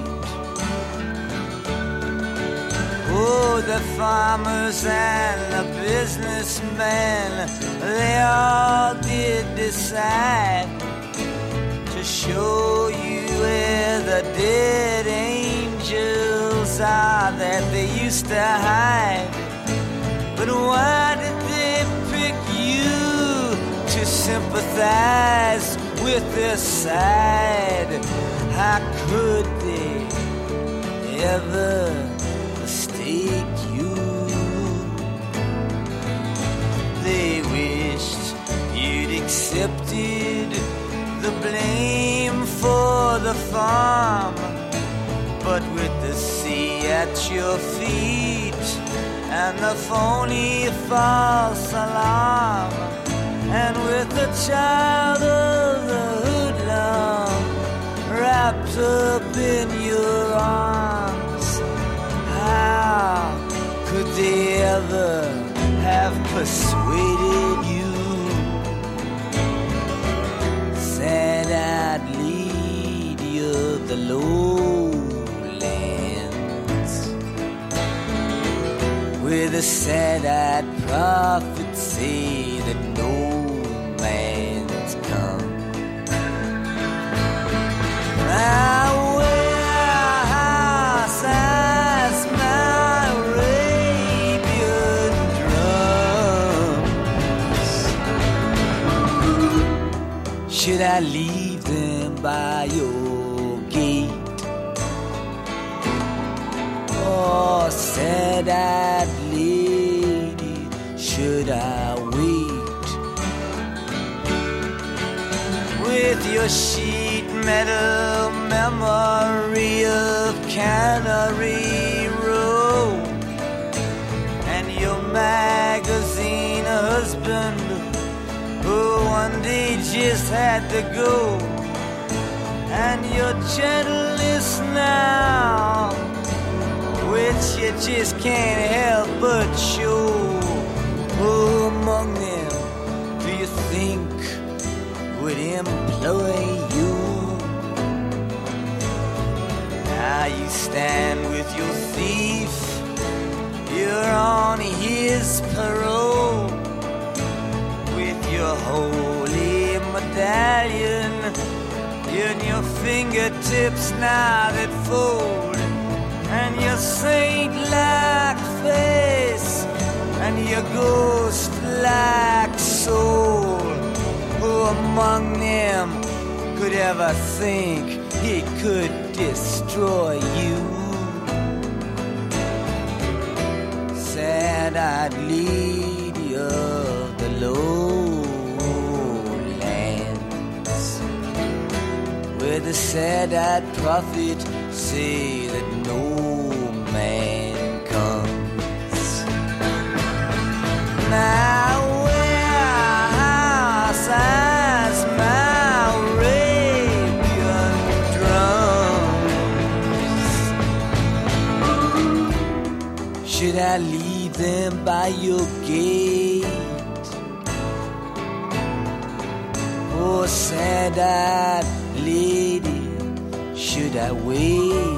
Oh, the farmers and the businessmen, they all did decide to show you where the dead angels are that they used to hide. But why did they pick you to sympathize with their side? How could they ever mistake you? They wished you'd accepted the blame for the farm, but with the sea at your feet and the phony false alarm, and with the child of the hoodlum wrapped up in your arms, how could they ever have persuaded you? Sad-eyed lady of the lowlands, where the sad-eyed prophets say that no man's come. My warehouse has my Arabian drums. Should I leave them by your gate? Oh, sad-eyed lady, should I wait? With your sheet metal memory of Cannery Row, and your magazine husband who one day just had to go, and your gentleness now, which you just can't help but show. Who among them do you think would employ you? Now you stand with your thief, you're on his parole, with your holy medallion in your fingertips now that fold, and your saint-like face and your ghost-like soul. Who among them could ever think he could destroy you? Sad-eyed lady of the lowlands, where the sad-eyed prophet say that no man comes. My warehouse has my Arabian drums. Should I leave them by your gate? Oh, sad-eyed lady, should I wait?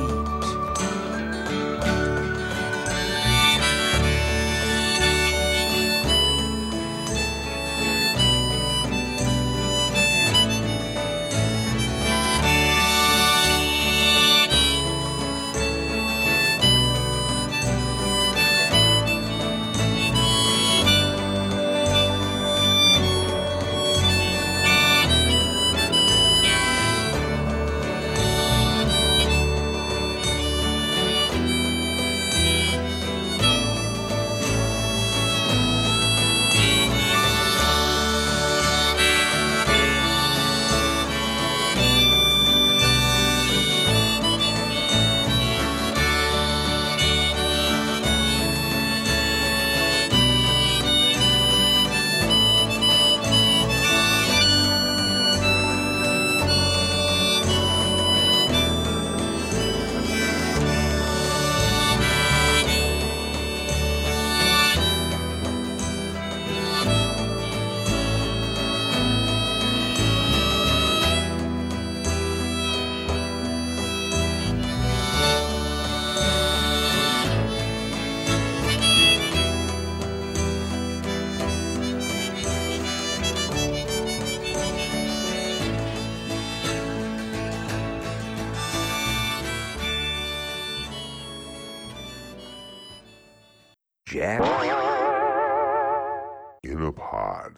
Jack in a Pod.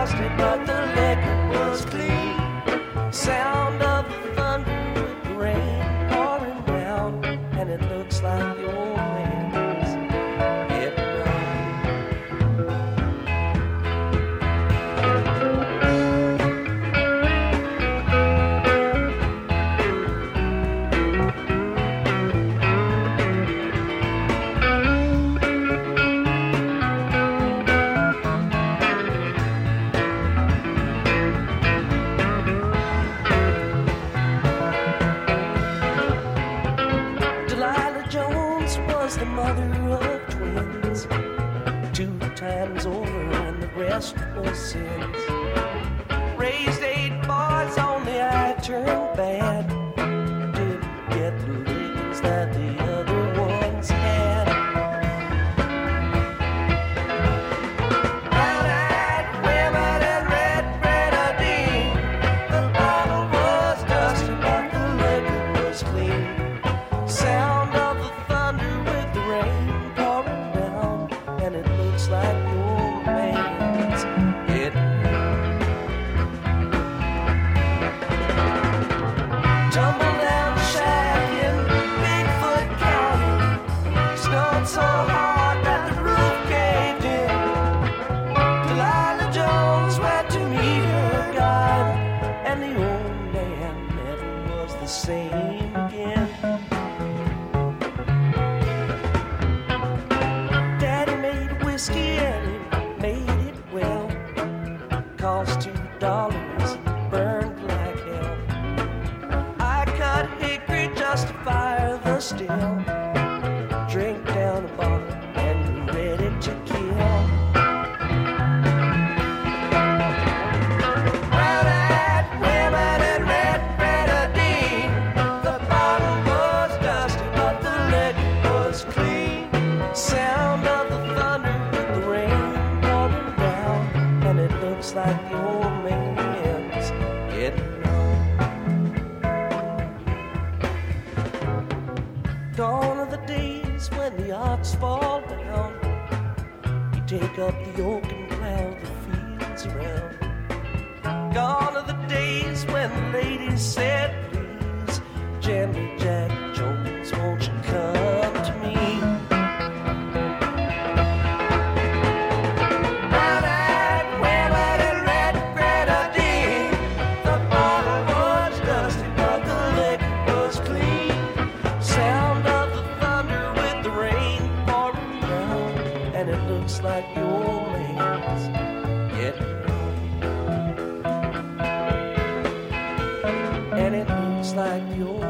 dusty, but the liquor was clean. Sound of the thunder with the rain pouring down, and it looks like the old man's getting Delilah Jones was the mother of twins, 2 times over, and the rest was sins. Raised 8 boys, only I turned bad. Didn't get the lickings that the other ones had. Brown-eyed women and red grenadine. The bottle was dusty, but the liquor was clean. Sound of the thunder with the rain pouring down, and it looks like the old man's getting tumble down the shack in Bigfoot County. Snowed so hard that the roof caved in. Delilah Jones went to meet her God, and the old man never was the same again. Daddy made whiskey and he made it well. Cost $2, burned like hell. I cut hickory just to fire the still. Drink down a bottle and ready to kill. Brown-eyed women and red grenadine. The bottle was dusty, but the liquor was clean. Sound of the thunder with the rain pouring down, and it looks like the old man's getting on. Gone are the days when the ox fall down. You take up the yoke and plow the fields around. Gone are the days when the ladies said, please, gently Jack Jones, won't you come to me? Brown-eyed women and red grenadine. The bottle was dusty, but the liquor was clean. Sound of the thunder with the rain pouring down, and it looks like the old man's getting on. And it looks like the old